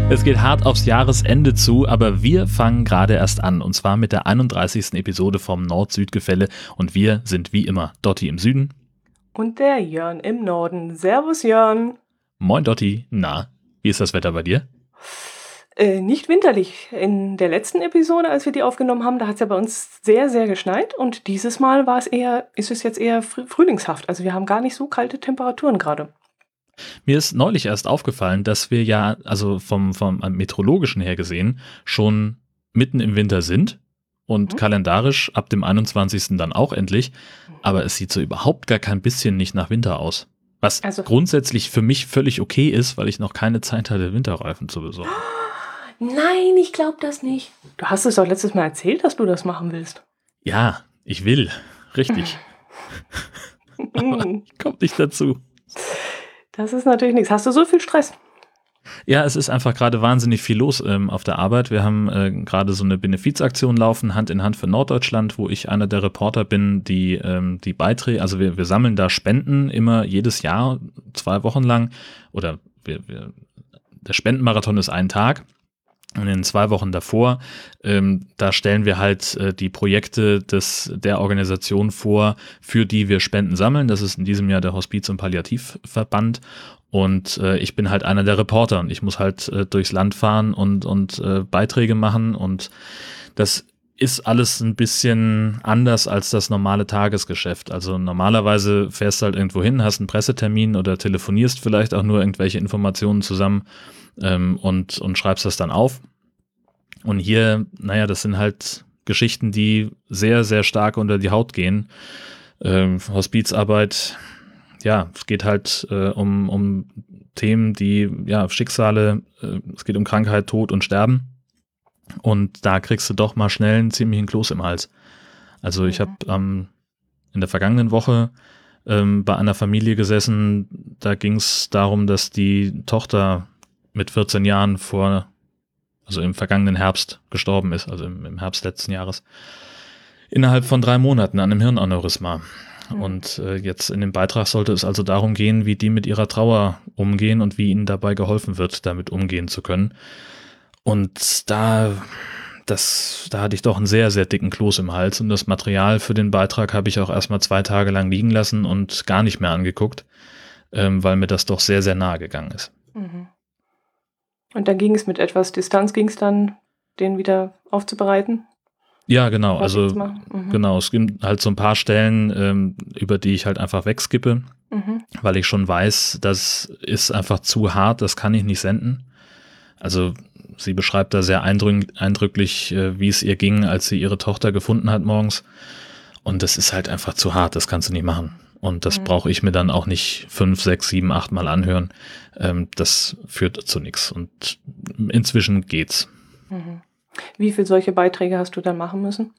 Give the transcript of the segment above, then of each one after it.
Es geht hart aufs Jahresende zu, aber wir fangen gerade erst an. Und zwar mit der 31. Episode vom Nord-Süd-Gefälle. Und wir sind wie immer Dotti im Süden. Und der Jörn im Norden. Servus Jörn. Moin Dotti. Na, wie ist das Wetter bei dir? Nicht winterlich. In der letzten Episode, als wir die aufgenommen haben, da hat es ja bei uns sehr, sehr geschneit. Und dieses Mal ist es jetzt eher frühlingshaft. Also wir haben gar nicht so kalte Temperaturen gerade. Mir ist neulich erst aufgefallen, dass wir ja, also vom Meteorologischen her gesehen, schon mitten im Winter sind und kalendarisch ab dem 21. dann auch endlich, aber es sieht so überhaupt gar kein bisschen nicht nach Winter aus. Was grundsätzlich für mich völlig okay ist, weil ich noch keine Zeit hatte, Winterreifen zu besorgen. Nein, ich glaube das nicht. Du hast es doch letztes Mal erzählt, dass du das machen willst. Ja, ich will. Richtig. Aber ich komme nicht dazu. Das ist natürlich nichts. Hast du so viel Stress? Ja, es ist einfach gerade wahnsinnig viel los auf der Arbeit. Wir haben gerade so eine Benefizaktion laufen, Hand in Hand für Norddeutschland, wo ich einer der Reporter bin, die Beiträge, also wir sammeln da Spenden immer jedes Jahr, 2 Wochen lang, oder der Spendenmarathon ist ein Tag. Und in 2 Wochen davor, da stellen wir halt die Projekte der Organisation vor, für die wir Spenden sammeln. Das ist in diesem Jahr der Hospiz- und Palliativverband. Und ich bin halt einer der Reporter und ich muss halt durchs Land fahren und Beiträge machen. Und das ist alles ein bisschen anders als das normale Tagesgeschäft. Also normalerweise fährst du halt irgendwo hin, hast einen Pressetermin oder telefonierst vielleicht auch nur irgendwelche Informationen zusammen und schreibst das dann auf. Und hier, naja, das sind halt Geschichten, die sehr, sehr stark unter die Haut gehen. Hospizarbeit, ja, es geht halt um Themen, die, ja, Schicksale, es geht um Krankheit, Tod und Sterben. Und da kriegst du doch mal schnell einen ziemlichen Kloß im Hals. Also ich habe in der vergangenen Woche bei einer Familie gesessen, da ging es darum, dass die Tochter mit 14 Jahren also im vergangenen Herbst gestorben ist, also im Herbst letzten Jahres, innerhalb von 3 Monaten an einem Hirnaneurysma. Und jetzt in dem Beitrag sollte es also darum gehen, wie die mit ihrer Trauer umgehen und wie ihnen dabei geholfen wird, damit umgehen zu können. Und da hatte ich doch einen sehr, sehr dicken Kloß im Hals und das Material für den Beitrag habe ich auch erstmal 2 Tage lang liegen lassen und gar nicht mehr angeguckt, weil mir das doch sehr, sehr nahe gegangen ist. Mhm. Und dann ging es mit etwas Distanz, den wieder aufzubereiten? Ja, genau. Also genau, es gibt halt so ein paar Stellen, über die ich halt einfach wegskippe, weil ich schon weiß, das ist einfach zu hart, das kann ich nicht senden. Also sie beschreibt da sehr eindrücklich, wie es ihr ging, als sie ihre Tochter gefunden hat morgens. Und das ist halt einfach zu hart, das kannst du nicht machen. Und das brauche ich mir dann auch nicht 5, 6, 7, 8 Mal anhören. Das führt zu nichts. Und inzwischen geht's. Wie viele solche Beiträge hast du dann machen müssen?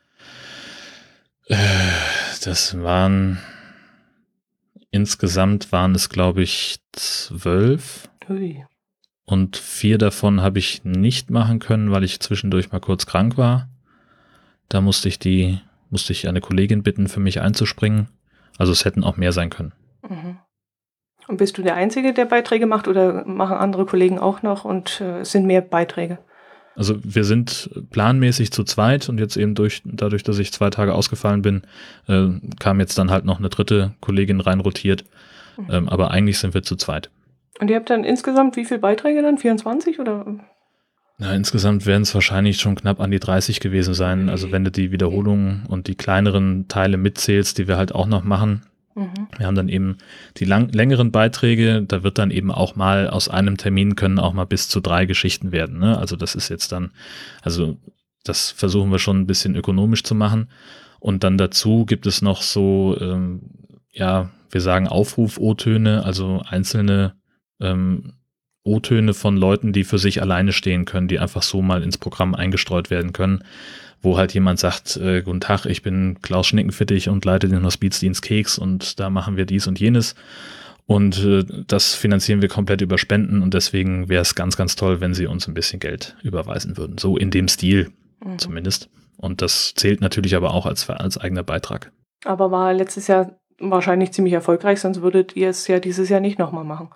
Insgesamt waren es, glaube ich, 12. Ui. Und 4 davon habe ich nicht machen können, weil ich zwischendurch mal kurz krank war. Da musste ich eine Kollegin bitten, für mich einzuspringen. Also es hätten auch mehr sein können. Und bist du der Einzige, der Beiträge macht oder machen andere Kollegen auch noch und es sind mehr Beiträge? Also wir sind planmäßig zu zweit und jetzt eben dadurch, dass ich 2 Tage ausgefallen bin, kam jetzt dann halt noch eine 3. Kollegin reinrotiert. Aber eigentlich sind wir zu zweit. Und ihr habt dann insgesamt wie viele Beiträge dann? 24 oder? Na, insgesamt werden es wahrscheinlich schon knapp an die 30 gewesen sein. Also wenn du die Wiederholungen und die kleineren Teile mitzählst, die wir halt auch noch machen. Wir haben dann eben die längeren Beiträge, da wird dann eben auch mal aus einem Termin können auch mal bis zu 3 Geschichten werden. Ne? Also das ist jetzt dann, also das versuchen wir schon ein bisschen ökonomisch zu machen. Und dann dazu gibt es noch so, wir sagen Aufruf-O-Töne, also einzelne O-Töne von Leuten, die für sich alleine stehen können, die einfach so mal ins Programm eingestreut werden können, wo halt jemand sagt, guten Tag, ich bin Klaus Schnickenfittich und leite den Hospizdienst Keks und da machen wir dies und jenes und das finanzieren wir komplett über Spenden und deswegen wäre es ganz, ganz toll, wenn Sie uns ein bisschen Geld überweisen würden, so in dem Stil zumindest. Und das zählt natürlich aber auch als eigener Beitrag. Aber war letztes Jahr wahrscheinlich ziemlich erfolgreich, sonst würdet ihr es ja dieses Jahr nicht nochmal machen.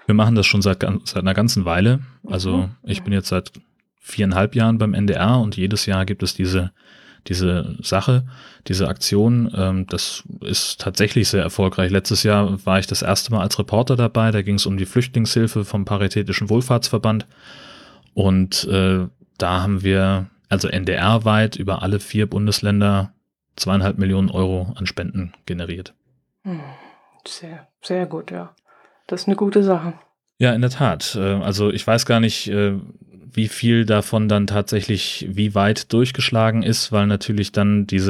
Wir machen das schon seit einer ganzen Weile. Also ich bin jetzt seit 4,5 Jahren beim NDR und jedes Jahr gibt es diese Sache, diese Aktion. Das ist tatsächlich sehr erfolgreich. Letztes Jahr war ich das erste Mal als Reporter dabei. Da ging es um die Flüchtlingshilfe vom Paritätischen Wohlfahrtsverband. Und da haben wir, also NDR-weit, über alle 4 Bundesländer 2,5 Millionen Euro an Spenden generiert. Sehr, sehr gut, ja. Das ist eine gute Sache. Ja, in der Tat. Also ich weiß gar nicht, wie viel davon dann tatsächlich wie weit durchgeschlagen ist, weil natürlich dann die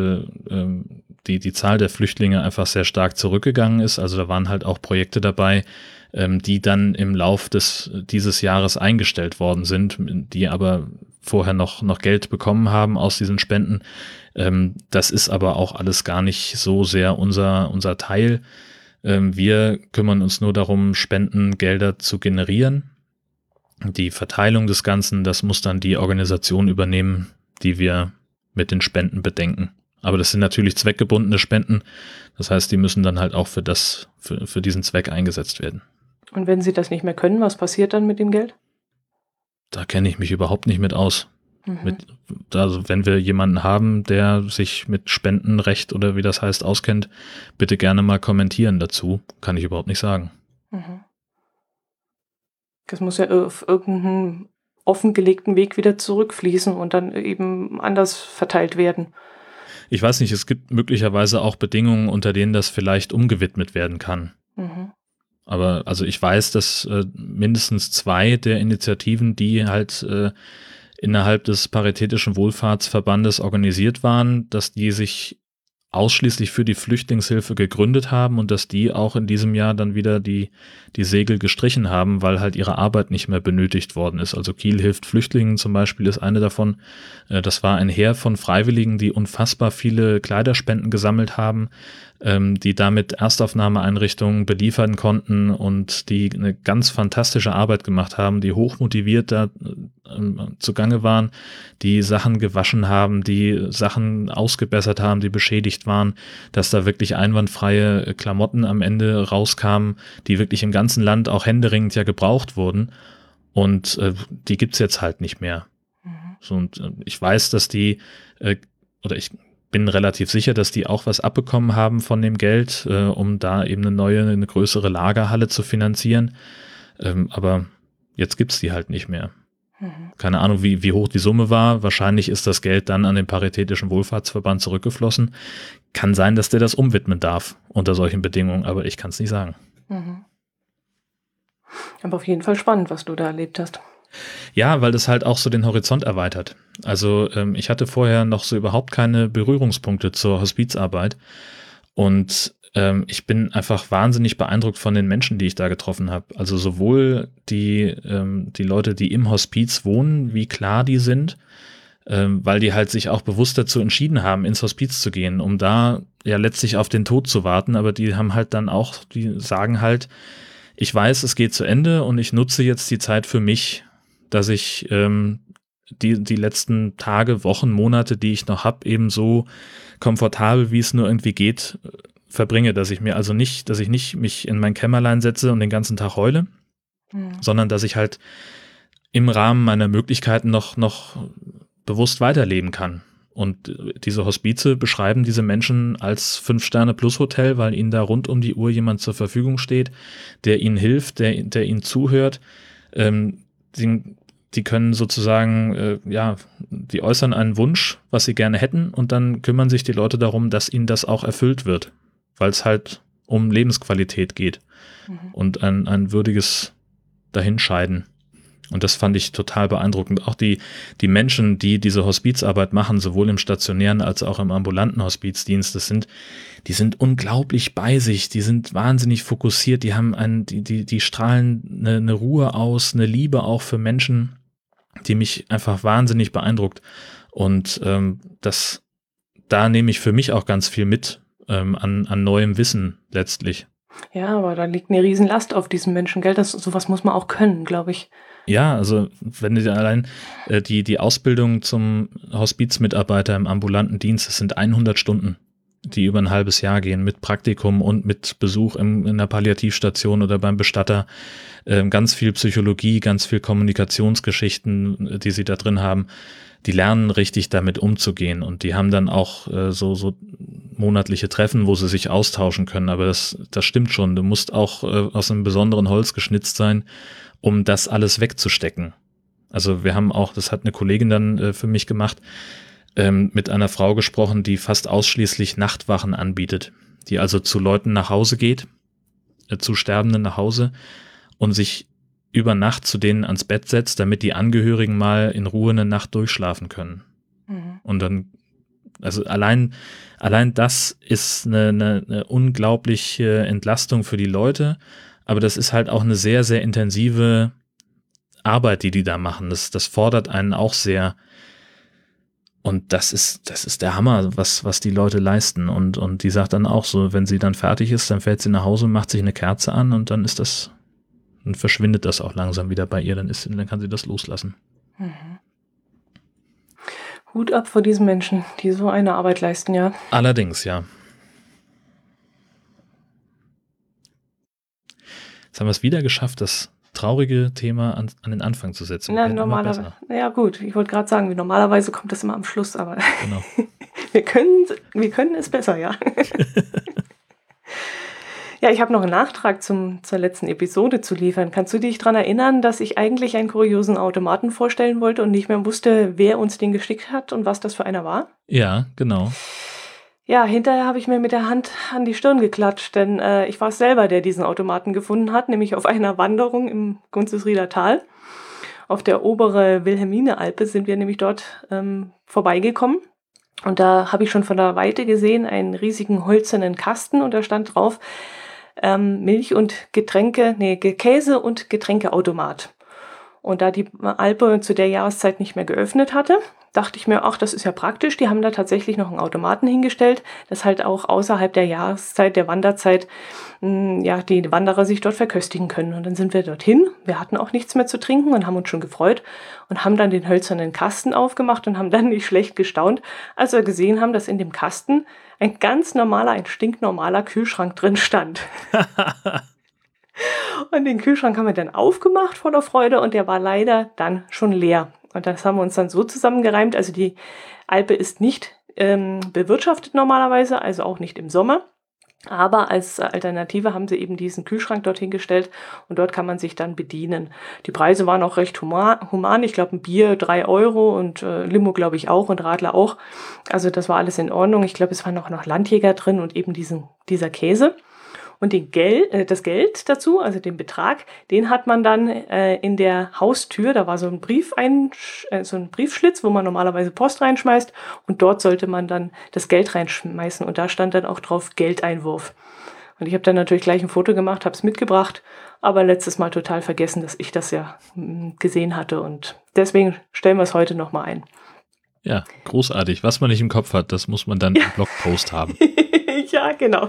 Zahl der Flüchtlinge einfach sehr stark zurückgegangen ist. Also da waren halt auch Projekte dabei, die dann im Lauf dieses Jahres eingestellt worden sind, die aber vorher noch Geld bekommen haben aus diesen Spenden. Das ist aber auch alles gar nicht so sehr unser Teil. Wir kümmern uns nur darum, Spendengelder zu generieren. Die Verteilung des Ganzen, das muss dann die Organisation übernehmen, die wir mit den Spenden bedenken. Aber das sind natürlich zweckgebundene Spenden. Das heißt, die müssen dann halt auch für diesen Zweck eingesetzt werden. Und wenn Sie das nicht mehr können, was passiert dann mit dem Geld? Da kenne ich mich überhaupt nicht mit aus. Also wenn wir jemanden haben, der sich mit Spendenrecht oder wie das heißt auskennt, bitte gerne mal kommentieren dazu. Kann ich überhaupt nicht sagen. Das muss ja auf irgendeinen offengelegten Weg wieder zurückfließen und dann eben anders verteilt werden. Ich weiß nicht, es gibt möglicherweise auch Bedingungen, unter denen das vielleicht umgewidmet werden kann. Aber also ich weiß, dass mindestens 2 der Initiativen, die halt innerhalb des Paritätischen Wohlfahrtsverbandes organisiert waren, dass die sich ausschließlich für die Flüchtlingshilfe gegründet haben und dass die auch in diesem Jahr dann wieder die Segel gestrichen haben, weil halt ihre Arbeit nicht mehr benötigt worden ist. Also Kiel hilft Flüchtlingen zum Beispiel ist eine davon. Das war ein Heer von Freiwilligen, die unfassbar viele Kleiderspenden gesammelt haben, die damit Erstaufnahmeeinrichtungen beliefern konnten und die eine ganz fantastische Arbeit gemacht haben, die hochmotiviert da zugange waren, die Sachen gewaschen haben, die Sachen ausgebessert haben, die beschädigt waren, dass da wirklich einwandfreie Klamotten am Ende rauskamen, die wirklich im ganzen Land auch händeringend ja gebraucht wurden. Und die gibt's jetzt halt nicht mehr. So, und ich weiß, dass die, oder ich bin relativ sicher, dass die auch was abbekommen haben von dem Geld, um da eben eine größere Lagerhalle zu finanzieren. Aber jetzt gibt's die halt nicht mehr. Keine Ahnung, wie hoch die Summe war. Wahrscheinlich ist das Geld dann an den Paritätischen Wohlfahrtsverband zurückgeflossen. Kann sein, dass der das umwidmen darf unter solchen Bedingungen, aber ich kann es nicht sagen. Aber auf jeden Fall spannend, was du da erlebt hast. Ja, weil das halt auch so den Horizont erweitert. Also ich hatte vorher noch so überhaupt keine Berührungspunkte zur Hospizarbeit und ich bin einfach wahnsinnig beeindruckt von den Menschen, die ich da getroffen habe. Also sowohl die Leute, die im Hospiz wohnen, wie klar die sind, weil die halt sich auch bewusst dazu entschieden haben, ins Hospiz zu gehen, um da ja letztlich auf den Tod zu warten. Aber die haben halt dann auch, die sagen halt, ich weiß, es geht zu Ende und ich nutze jetzt die Zeit für mich, dass ich die letzten Tage, Wochen, Monate, die ich noch habe, eben so komfortabel, wie es nur irgendwie geht, verbringe, dass ich nicht mich in mein Kämmerlein setze und den ganzen Tag heule, sondern dass ich halt im Rahmen meiner Möglichkeiten noch bewusst weiterleben kann. Und diese Hospize beschreiben diese Menschen als 5-Sterne-Plus-Hotel, weil ihnen da rund um die Uhr jemand zur Verfügung steht, der ihnen hilft, der ihnen zuhört. Die können sozusagen, die äußern einen Wunsch, was sie gerne hätten, und dann kümmern sich die Leute darum, dass ihnen das auch erfüllt wird, weil es halt um Lebensqualität geht und ein würdiges Dahinscheiden. Und das fand ich total beeindruckend. Auch die Menschen, die diese Hospizarbeit machen, sowohl im stationären als auch im ambulanten Hospizdienst, die sind unglaublich bei sich, die sind wahnsinnig fokussiert, die haben die strahlen eine Ruhe aus, eine Liebe auch für Menschen, die mich einfach wahnsinnig beeindruckt. Und da nehme ich für mich auch ganz viel mit an neuem Wissen letztlich. Ja, aber da liegt eine Riesenlast auf diesen Menschen, gell? Sowas muss man auch können, glaube ich. Ja, also wenn du allein die Ausbildung zum Hospizmitarbeiter im ambulanten Dienst, das sind 100 Stunden. die über ein halbes Jahr gehen mit Praktikum und mit Besuch in der Palliativstation oder beim Bestatter. Ganz viel Psychologie, ganz viel Kommunikationsgeschichten, die sie da drin haben. Die lernen richtig damit umzugehen und die haben dann auch so monatliche Treffen, wo sie sich austauschen können. Aber das stimmt schon. Du musst auch aus einem besonderen Holz geschnitzt sein, um das alles wegzustecken. Also wir haben auch, das hat eine Kollegin dann für mich gemacht, mit einer Frau gesprochen, die fast ausschließlich Nachtwachen anbietet, die also zu Leuten nach Hause geht, zu Sterbenden nach Hause und sich über Nacht zu denen ans Bett setzt, damit die Angehörigen mal in Ruhe eine Nacht durchschlafen können. Mhm. Und dann, also allein das ist eine unglaubliche Entlastung für die Leute, aber das ist halt auch eine sehr, sehr intensive Arbeit, die da machen. Das fordert einen auch sehr. Und das ist der Hammer, was die Leute leisten. Und die sagt dann auch so, wenn sie dann fertig ist, dann fährt sie nach Hause, macht sich eine Kerze an und dann verschwindet das auch langsam wieder bei ihr, dann kann sie das loslassen. Mhm. Hut ab vor diesen Menschen, die so eine Arbeit leisten, ja. Allerdings, ja. Jetzt haben wir es wieder geschafft, das traurige Thema an den Anfang zu setzen. Na, normalerweise. Ja gut, ich wollte gerade sagen, normalerweise kommt das immer am Schluss, aber genau. wir können es besser, ja. Ja, ich habe noch einen Nachtrag zur letzten Episode zu liefern. Kannst du dich daran erinnern, dass ich eigentlich einen kuriosen Automaten vorstellen wollte und nicht mehr wusste, wer uns den geschickt hat und was das für einer war? Ja, genau. Ja, hinterher habe ich mir mit der Hand an die Stirn geklatscht, denn ich war es selber, der diesen Automaten gefunden hat, nämlich auf einer Wanderung im Gunzesrieder Tal. Auf der obere Wilhelmine-Alpe sind wir nämlich dort vorbeigekommen. Und da habe ich schon von der Weite gesehen einen riesigen holzernen Kasten und da stand drauf Milch und Käse und Getränkeautomat. Und da die Alpe zu der Jahreszeit nicht mehr geöffnet hatte, dachte ich mir, ach, das ist ja praktisch. Die haben da tatsächlich noch einen Automaten hingestellt, dass halt auch außerhalb der Jahreszeit, der Wanderzeit, die Wanderer sich dort verköstigen können. Und dann sind wir dorthin. Wir hatten auch nichts mehr zu trinken und haben uns schon gefreut und haben dann den hölzernen Kasten aufgemacht und haben dann nicht schlecht gestaunt, als wir gesehen haben, dass in dem Kasten ein stinknormaler Kühlschrank drin stand. Und den Kühlschrank haben wir dann aufgemacht voller Freude und der war leider dann schon leer. Und das haben wir uns dann so zusammengereimt. Also die Alpe ist nicht bewirtschaftet normalerweise, also auch nicht im Sommer. Aber als Alternative haben sie eben diesen Kühlschrank dorthin gestellt und dort kann man sich dann bedienen. Die Preise waren auch recht human. Ich glaube, ein Bier 3 € und Limo glaube ich auch und Radler auch. Also das war alles in Ordnung. Ich glaube, es waren auch noch Landjäger drin und eben dieser Käse. Und das Geld dazu, also den Betrag, den hat man dann in der Haustür, da war so ein Briefschlitz, wo man normalerweise Post reinschmeißt und dort sollte man dann das Geld reinschmeißen und da stand dann auch drauf Geldeinwurf. Und ich habe dann natürlich gleich ein Foto gemacht, habe es mitgebracht, aber letztes Mal total vergessen, dass ich das ja gesehen hatte und deswegen stellen wir es heute nochmal ein. Ja, großartig. Was man nicht im Kopf hat, das muss man dann im Blogpost haben. Ja, genau.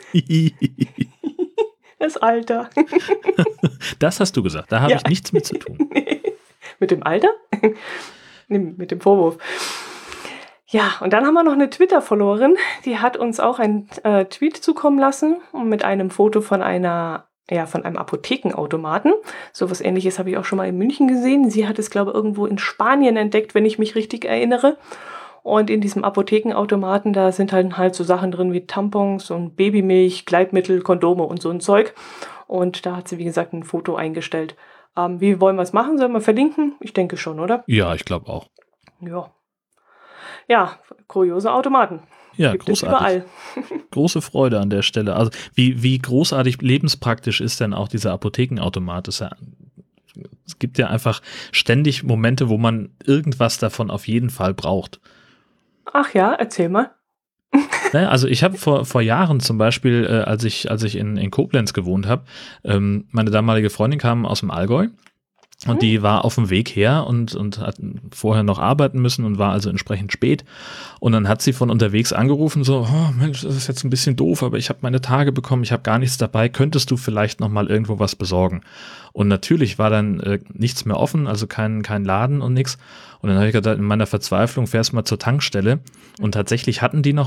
Das Alter. Das hast du gesagt, da habe ich nichts mit zu tun. Mit dem Alter? Mit dem Vorwurf. Ja, und dann haben wir noch eine Twitter-Followerin, die hat uns auch einen Tweet zukommen lassen mit einem Foto von einem Apothekenautomaten. So was Ähnliches habe ich auch schon mal in München gesehen. Sie hat es, glaube ich, irgendwo in Spanien entdeckt, wenn ich mich richtig erinnere. Und in diesem Apothekenautomaten, da sind halt so Sachen drin wie Tampons und Babymilch, Gleitmittel, Kondome und so ein Zeug. Und da hat sie, wie gesagt, ein Foto eingestellt. Wie wollen wir es machen? Sollen wir verlinken? Ich denke schon, oder? Ja, ich glaube auch. Ja, kuriose Automaten. Ja, gibt großartig. Es überall. Große Freude an der Stelle. Also wie großartig lebenspraktisch ist denn auch dieser Apothekenautomat? Es gibt ja einfach ständig Momente, wo man irgendwas davon auf jeden Fall braucht. Ach ja, erzähl mal. Naja, also ich habe vor Jahren zum Beispiel, als ich in Koblenz gewohnt habe, meine damalige Freundin kam aus dem Allgäu. Und die war auf dem Weg her und hat vorher noch arbeiten müssen und war also entsprechend spät. Und dann hat sie von unterwegs angerufen, so, oh Mensch, das ist jetzt ein bisschen doof, aber ich habe meine Tage bekommen, ich habe gar nichts dabei, könntest du vielleicht noch mal irgendwo was besorgen? Und natürlich war dann nichts mehr offen, also kein Laden und nichts. Und dann habe ich gedacht, in meiner Verzweiflung fährst du mal zur Tankstelle und tatsächlich hatten die noch was.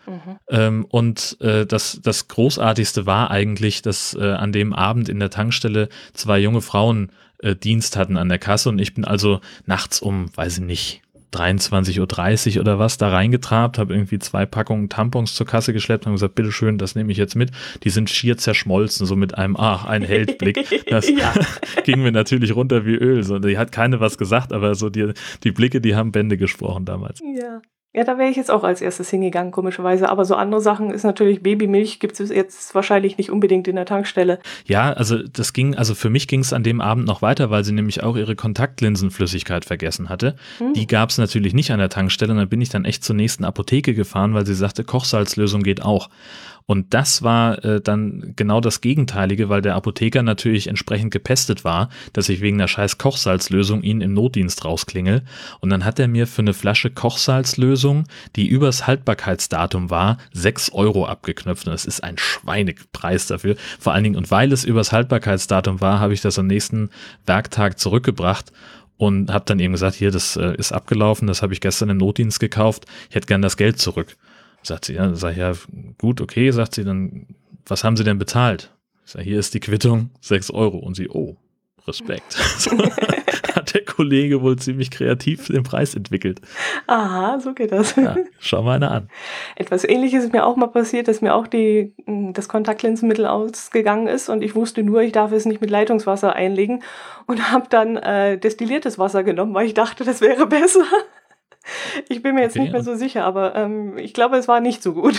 Und das Großartigste war eigentlich, dass an dem Abend in der Tankstelle 2 junge Frauen Dienst hatten an der Kasse und ich bin also nachts um, weiß ich nicht, 23:30 Uhr oder was, da reingetrabt, habe irgendwie 2 Packungen Tampons zur Kasse geschleppt und gesagt, bitteschön, das nehme ich jetzt mit. Die sind schier zerschmolzen, so mit einem, ein Heldblick. Das ging mir natürlich runter wie Öl. So, die hat keine was gesagt, aber so die Blicke, die haben Bände gesprochen damals. Ja, da wäre ich jetzt auch als erstes hingegangen, komischerweise. Aber so andere Sachen ist natürlich, Babymilch gibt es jetzt wahrscheinlich nicht unbedingt in der Tankstelle. Ja, also für mich ging es an dem Abend noch weiter, weil sie nämlich auch ihre Kontaktlinsenflüssigkeit vergessen hatte. Die gab es natürlich nicht an der Tankstelle und dann bin ich dann echt zur nächsten Apotheke gefahren, weil sie sagte, Kochsalzlösung geht auch. Und das war dann genau das Gegenteilige, weil der Apotheker natürlich entsprechend gepestet war, dass ich wegen einer scheiß Kochsalzlösung ihn im Notdienst rausklingel. Und dann hat er mir für eine Flasche Kochsalzlösung, die übers Haltbarkeitsdatum war, 6 Euro abgeknöpft. Und das ist ein Schweinepreis dafür. Vor allen Dingen, und weil es übers Haltbarkeitsdatum war, habe ich das am nächsten Werktag zurückgebracht. Und habe dann eben gesagt, hier, das ist abgelaufen, das habe ich gestern im Notdienst gekauft, ich hätte gern das Geld zurück. Sagt sie, ja, sag ich, ja, gut, okay, sagt sie, dann, was haben Sie denn bezahlt? Ich sag, hier ist die Quittung, 6 Euro. Und sie, oh, Respekt. So, hat der Kollege wohl ziemlich kreativ den Preis entwickelt. Aha, so geht das. Ja, schau mal einer an. Etwas Ähnliches ist mir auch mal passiert, dass mir auch das Kontaktlinsenmittel ausgegangen ist und ich wusste nur, ich darf es nicht mit Leitungswasser einlegen und habe dann destilliertes Wasser genommen, weil ich dachte, das wäre besser. Ich bin mir jetzt nicht mehr so sicher, aber ich glaube, es war nicht so gut.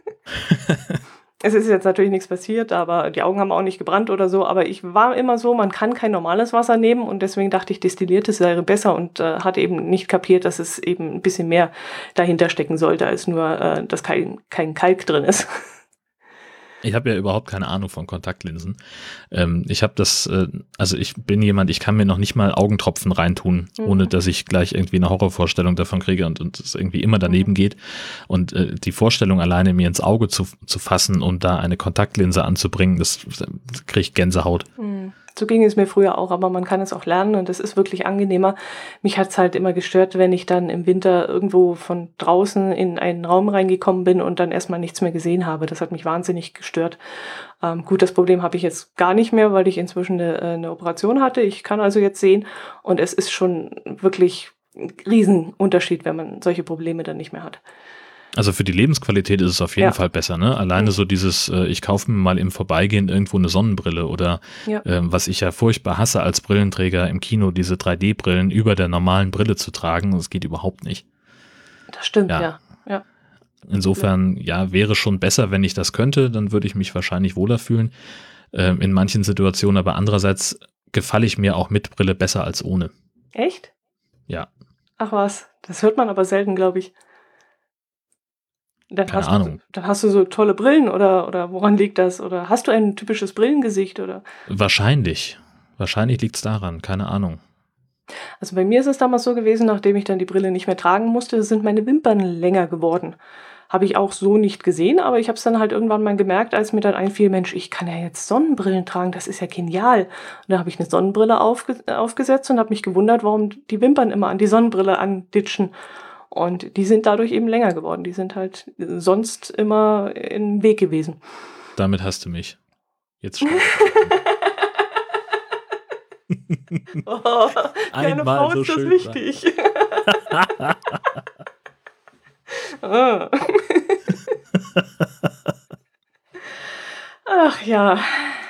Es ist jetzt natürlich nichts passiert, aber die Augen haben auch nicht gebrannt oder so, aber ich war immer so, man kann kein normales Wasser nehmen und deswegen dachte ich, destilliertes wäre besser und hatte eben nicht kapiert, dass es eben ein bisschen mehr dahinter stecken sollte, als nur, dass kein Kalk drin ist. Ich habe ja überhaupt keine Ahnung von Kontaktlinsen. Ich habe also ich bin jemand, ich kann mir noch nicht mal Augentropfen reintun, ohne dass ich gleich irgendwie eine Horrorvorstellung davon kriege und es irgendwie immer daneben geht. Und die Vorstellung alleine, mir ins Auge zu fassen und da eine Kontaktlinse anzubringen, das kriege ich Gänsehaut. So ging es mir früher auch, aber man kann es auch lernen und es ist wirklich angenehmer. Mich hat es halt immer gestört, wenn ich dann im Winter irgendwo von draußen in einen Raum reingekommen bin und dann erstmal nichts mehr gesehen habe. Das hat mich wahnsinnig gestört. Gut, das Problem habe ich jetzt gar nicht mehr, weil ich inzwischen eine Operation hatte. Ich kann also jetzt sehen und es ist schon wirklich ein Riesenunterschied, wenn man solche Probleme dann nicht mehr hat. Also für die Lebensqualität ist es auf jeden Fall besser, ne? Alleine so dieses, ich kaufe mir mal im Vorbeigehen irgendwo eine Sonnenbrille oder was ich ja furchtbar hasse als Brillenträger im Kino, diese 3D-Brillen über der normalen Brille zu tragen, das geht überhaupt nicht. Das stimmt, ja. Insofern, wäre schon besser, wenn ich das könnte, dann würde ich mich wahrscheinlich wohler fühlen in manchen Situationen, aber andererseits gefalle ich mir auch mit Brille besser als ohne. Echt? Ja. Ach was, das hört man aber selten, glaube ich. Keine Ahnung. Dann hast du so tolle Brillen oder woran liegt das? Oder hast du ein typisches Brillengesicht? Oder? Wahrscheinlich. Wahrscheinlich liegt es daran, keine Ahnung. Also bei mir ist es damals so gewesen, nachdem ich dann die Brille nicht mehr tragen musste, sind meine Wimpern länger geworden. Habe ich auch so nicht gesehen, aber ich habe es dann halt irgendwann mal gemerkt, als mir dann einfiel, Mensch, ich kann ja jetzt Sonnenbrillen tragen, das ist ja genial. Und da habe ich eine Sonnenbrille aufgesetzt und habe mich gewundert, warum die Wimpern immer an die Sonnenbrille anditschen. Und die sind dadurch eben länger geworden. Die sind halt sonst immer im Weg gewesen. Damit hast du mich. Jetzt oh, einmal Frau so ist das schön wichtig. Ach ja.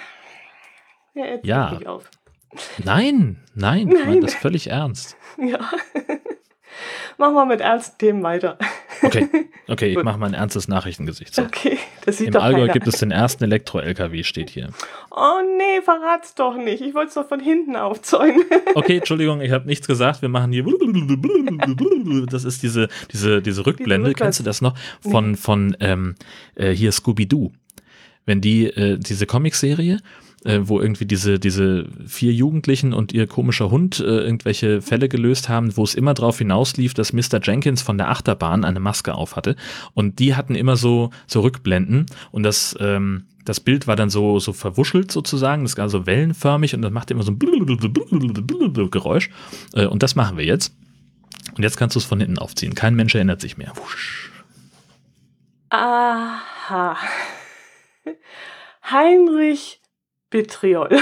Ja. Mich auf. Nein, ich meine das völlig ernst. Ja. Machen wir mit ernsten Themen weiter. Okay, ich mache mal ein ernstes Nachrichtengesicht. So. Okay, das sieht Im doch Allgäu keiner. gibt es den ersten Elektro-LKW, steht hier. Oh nee, verrat's doch nicht. Ich wollte es doch von hinten aufzäunen. Okay, Entschuldigung, ich habe nichts gesagt. Wir machen hier. Das ist diese Rückblende. Kennst du das noch? Von hier Scooby-Doo. Wenn diese Comicserie, wo irgendwie diese 4 Jugendlichen und ihr komischer Hund irgendwelche Fälle gelöst haben, wo es immer drauf hinauslief, dass Mr. Jenkins von der Achterbahn eine Maske auf hatte. Und die hatten immer so Rückblenden und das Bild war dann so verwuschelt sozusagen, das war so wellenförmig und das machte immer so ein Geräusch. Und das machen wir jetzt. Und jetzt kannst du es von hinten aufziehen. Kein Mensch erinnert sich mehr. Wusch. Aha. Heinrich Bittriol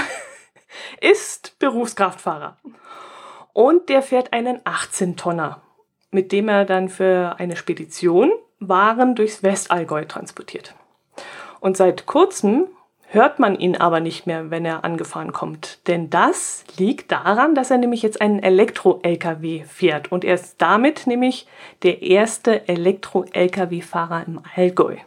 ist Berufskraftfahrer und der fährt einen 18-Tonner, mit dem er dann für eine Spedition Waren durchs Westallgäu transportiert. Und seit kurzem hört man ihn aber nicht mehr, wenn er angefahren kommt. Denn das liegt daran, dass er nämlich jetzt einen Elektro-LKW fährt. Und er ist damit nämlich der erste Elektro-LKW-Fahrer im Allgäu.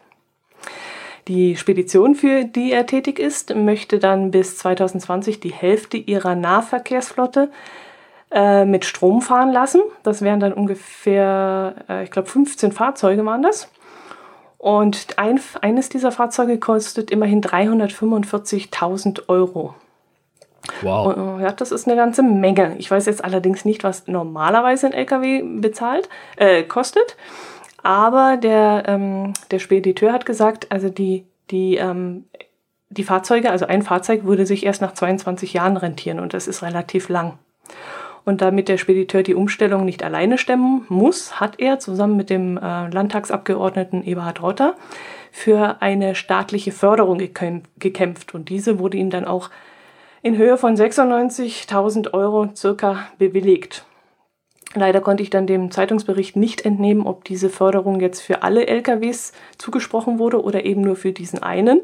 Die Spedition, für die er tätig ist, möchte dann bis 2020 die Hälfte ihrer Nahverkehrsflotte mit Strom fahren lassen. Das wären dann ungefähr, ich glaube 15 Fahrzeuge waren das. Und eines dieser Fahrzeuge kostet immerhin 345.000 Euro. Wow. Und, ja, das ist eine ganze Menge. Ich weiß jetzt allerdings nicht, was normalerweise ein LKW kostet. Aber der Spediteur hat gesagt, also die Fahrzeuge, also ein Fahrzeug würde sich erst nach 22 Jahren rentieren und das ist relativ lang. Und damit der Spediteur die Umstellung nicht alleine stemmen muss, hat er zusammen mit dem Landtagsabgeordneten Eberhard Rotter für eine staatliche Förderung gekämpft. Und diese wurde ihm dann auch in Höhe von 96.000 Euro circa bewilligt. Leider konnte ich dann dem Zeitungsbericht nicht entnehmen, ob diese Förderung jetzt für alle LKWs zugesprochen wurde oder eben nur für diesen einen.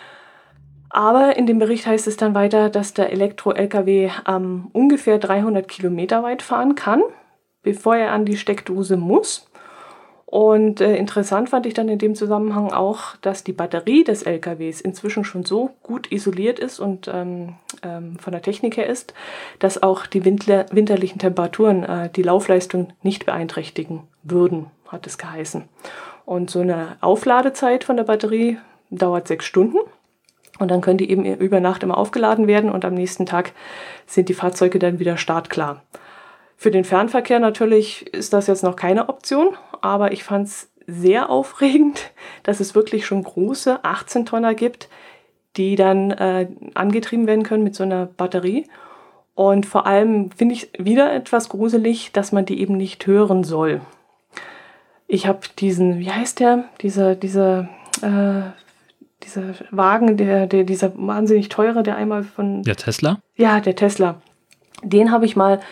Aber in dem Bericht heißt es dann weiter, dass der Elektro-LKW ungefähr 300 Kilometer weit fahren kann, bevor er an die Steckdose muss. Und interessant fand ich dann in dem Zusammenhang auch, dass die Batterie des LKWs inzwischen schon so gut isoliert ist und von der Technik her ist, dass auch die winterlichen Temperaturen die Laufleistung nicht beeinträchtigen würden, hat es geheißen. Und so eine Aufladezeit von der Batterie dauert 6 Stunden. Und dann können die eben über Nacht immer aufgeladen werden und am nächsten Tag sind die Fahrzeuge dann wieder startklar. Für den Fernverkehr natürlich ist das jetzt noch keine Option, aber ich fand es sehr aufregend, dass es wirklich schon große 18-Tonner gibt, die dann angetrieben werden können mit so einer Batterie. Und vor allem finde ich wieder etwas gruselig, dass man die eben nicht hören soll. Ich habe diesen, wie heißt der, dieser Wagen, dieser wahnsinnig teure, der einmal von... Der Tesla? Ja, der Tesla. Den habe ich mal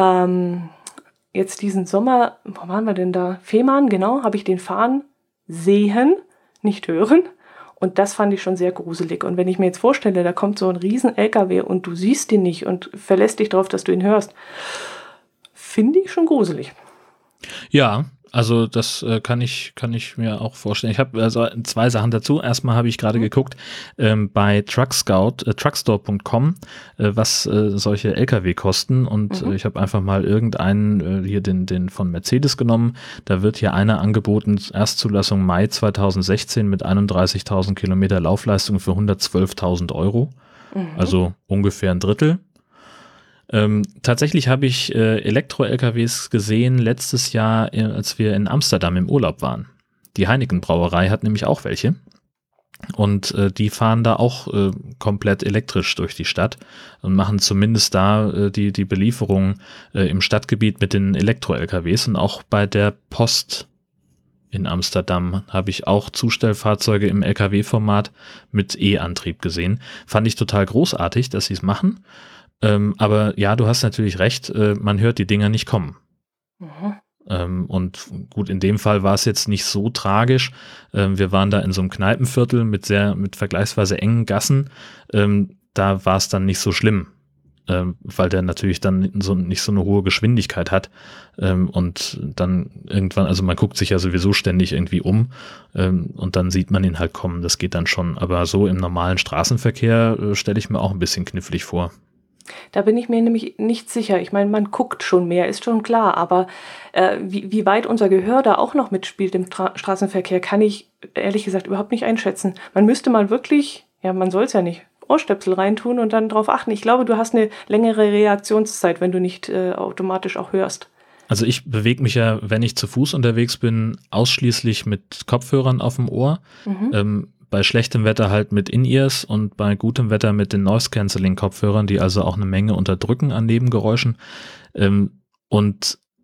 jetzt diesen Sommer, wo waren wir denn da? Fehmarn, genau, habe ich den fahren sehen, nicht hören. Und das fand ich schon sehr gruselig. Und wenn ich mir jetzt vorstelle, da kommt so ein riesen LKW und du siehst ihn nicht und verlässt dich darauf, dass du ihn hörst, finde ich schon gruselig. Ja, also das kann ich mir auch vorstellen. Ich habe also 2 Sachen dazu. Erstmal habe ich gerade geguckt bei truckstore.com, was solche LKW kosten und ich habe einfach mal irgendeinen hier den von Mercedes genommen. Da wird hier einer angeboten, Erstzulassung Mai 2016 mit 31.000 Kilometer Laufleistung für 112.000 Euro. Also ungefähr ein Drittel. Tatsächlich habe ich Elektro-LKWs gesehen letztes Jahr, als wir in Amsterdam im Urlaub waren. Die Heineken-Brauerei hat nämlich auch welche und die fahren da auch komplett elektrisch durch die Stadt und machen zumindest da die Belieferung im Stadtgebiet mit den Elektro-LKWs. Und auch bei der Post in Amsterdam habe ich auch Zustellfahrzeuge im LKW-Format mit E-Antrieb gesehen. Fand ich total großartig, dass sie es machen. Aber ja, du hast natürlich recht, man hört die Dinger nicht kommen. Und gut, in dem Fall war es jetzt nicht so tragisch. Wir waren da in so einem Kneipenviertel mit vergleichsweise engen Gassen. Da war es dann nicht so schlimm, weil der natürlich dann nicht so eine hohe Geschwindigkeit hat. Und dann irgendwann, also man guckt sich ja sowieso ständig irgendwie um und dann sieht man ihn halt kommen. Das geht dann schon. Aber so im normalen Straßenverkehr stelle ich mir auch ein bisschen knifflig vor. Da bin ich mir nämlich nicht sicher. Ich meine, man guckt schon mehr, ist schon klar. Aber wie weit unser Gehör da auch noch mitspielt im Straßenverkehr, kann ich ehrlich gesagt überhaupt nicht einschätzen. Man müsste mal wirklich, ja, man soll es ja nicht, Ohrstöpsel reintun und dann drauf achten. Ich glaube, du hast eine längere Reaktionszeit, wenn du nicht automatisch auch hörst. Also ich bewege mich ja, wenn ich zu Fuß unterwegs bin, ausschließlich mit Kopfhörern auf dem Ohr. Bei schlechtem Wetter halt mit In-Ears und bei gutem Wetter mit den Noise-Canceling-Kopfhörern, die also auch eine Menge unterdrücken an Nebengeräuschen. Und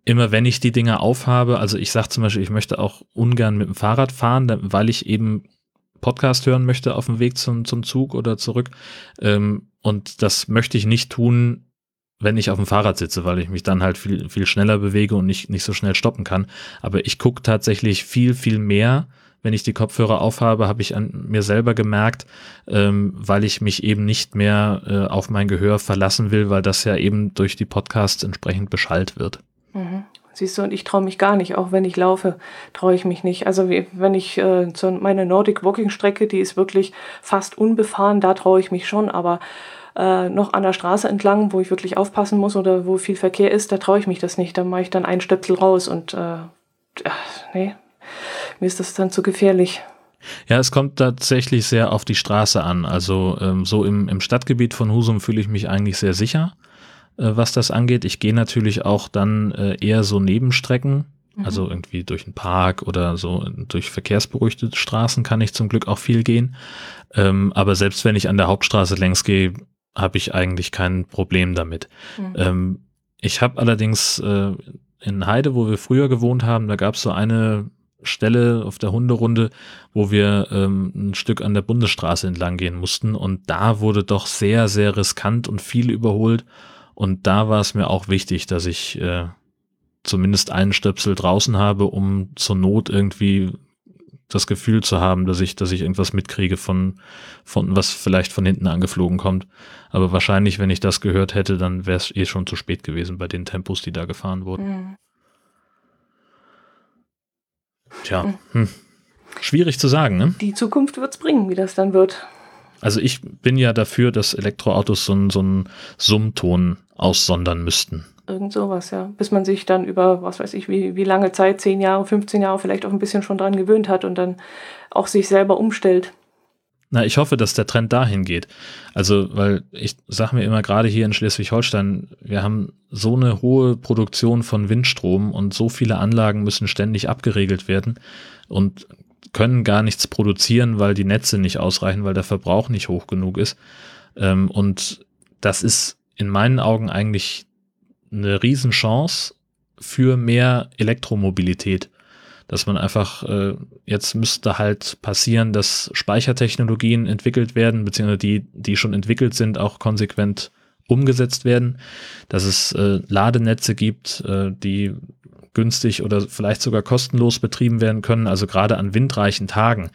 immer wenn ich die Dinger aufhabe, also ich sage zum Beispiel, ich möchte auch ungern mit dem Fahrrad fahren, weil ich eben Podcast hören möchte auf dem Weg zum Zug oder zurück. Und das möchte ich nicht tun, wenn ich auf dem Fahrrad sitze, weil ich mich dann halt viel, viel schneller bewege und nicht so schnell stoppen kann. Aber ich gucke tatsächlich viel, viel mehr. Wenn ich die Kopfhörer aufhabe, habe ich an mir selber gemerkt, weil ich mich eben nicht mehr auf mein Gehör verlassen will, weil das ja eben durch die Podcasts entsprechend beschallt wird. Mhm. Siehst du, und ich traue mich gar nicht, auch wenn ich laufe, traue ich mich nicht. Also wenn ich meine Nordic Walking Strecke, die ist wirklich fast unbefahren, da traue ich mich schon, aber noch an der Straße entlang, wo ich wirklich aufpassen muss oder wo viel Verkehr ist, da traue ich mich das nicht. Da mache ich dann einen Stöpsel raus und nee, mir ist das dann zu gefährlich. Ja, es kommt tatsächlich sehr auf die Straße an. Also so im Stadtgebiet von Husum fühle ich mich eigentlich sehr sicher, was das angeht. Ich gehe natürlich auch dann eher so Nebenstrecken, also irgendwie durch einen Park oder so durch verkehrsberuhigte Straßen kann ich zum Glück auch viel gehen. Aber selbst wenn ich an der Hauptstraße längs gehe, habe ich eigentlich kein Problem damit. Ich habe allerdings in Heide, wo wir früher gewohnt haben, da gab es so eine Stelle auf der Hunderunde, wo wir ein Stück an der Bundesstraße entlang gehen mussten und da wurde doch sehr, sehr riskant und viel überholt und da war es mir auch wichtig, dass ich zumindest einen Stöpsel draußen habe, um zur Not irgendwie das Gefühl zu haben, dass ich irgendwas mitkriege von was vielleicht von hinten angeflogen kommt. Aber wahrscheinlich, wenn ich das gehört hätte, dann wäre es schon zu spät gewesen bei den Tempos, die da gefahren wurden. Tja, schwierig zu sagen, ne? Die Zukunft wird's bringen, wie das dann wird. Also ich bin ja dafür, dass Elektroautos so einen Summton aussondern müssten. Irgend sowas, ja. Bis man sich dann über, was weiß ich, wie lange Zeit, 10 Jahre, 15 Jahre vielleicht auch ein bisschen schon dran gewöhnt hat und dann auch sich selber umstellt. Na, ich hoffe, dass der Trend dahin geht. Also, weil ich sage mir immer, gerade hier in Schleswig-Holstein, wir haben so eine hohe Produktion von Windstrom und so viele Anlagen müssen ständig abgeregelt werden und können gar nichts produzieren, weil die Netze nicht ausreichen, weil der Verbrauch nicht hoch genug ist. Und das ist in meinen Augen eigentlich eine Riesenchance für mehr Elektromobilität. Dass man einfach, jetzt müsste halt passieren, dass Speichertechnologien entwickelt werden, beziehungsweise die schon entwickelt sind, auch konsequent umgesetzt werden, dass es Ladenetze gibt, die günstig oder vielleicht sogar kostenlos betrieben werden können, also gerade an windreichen Tagen,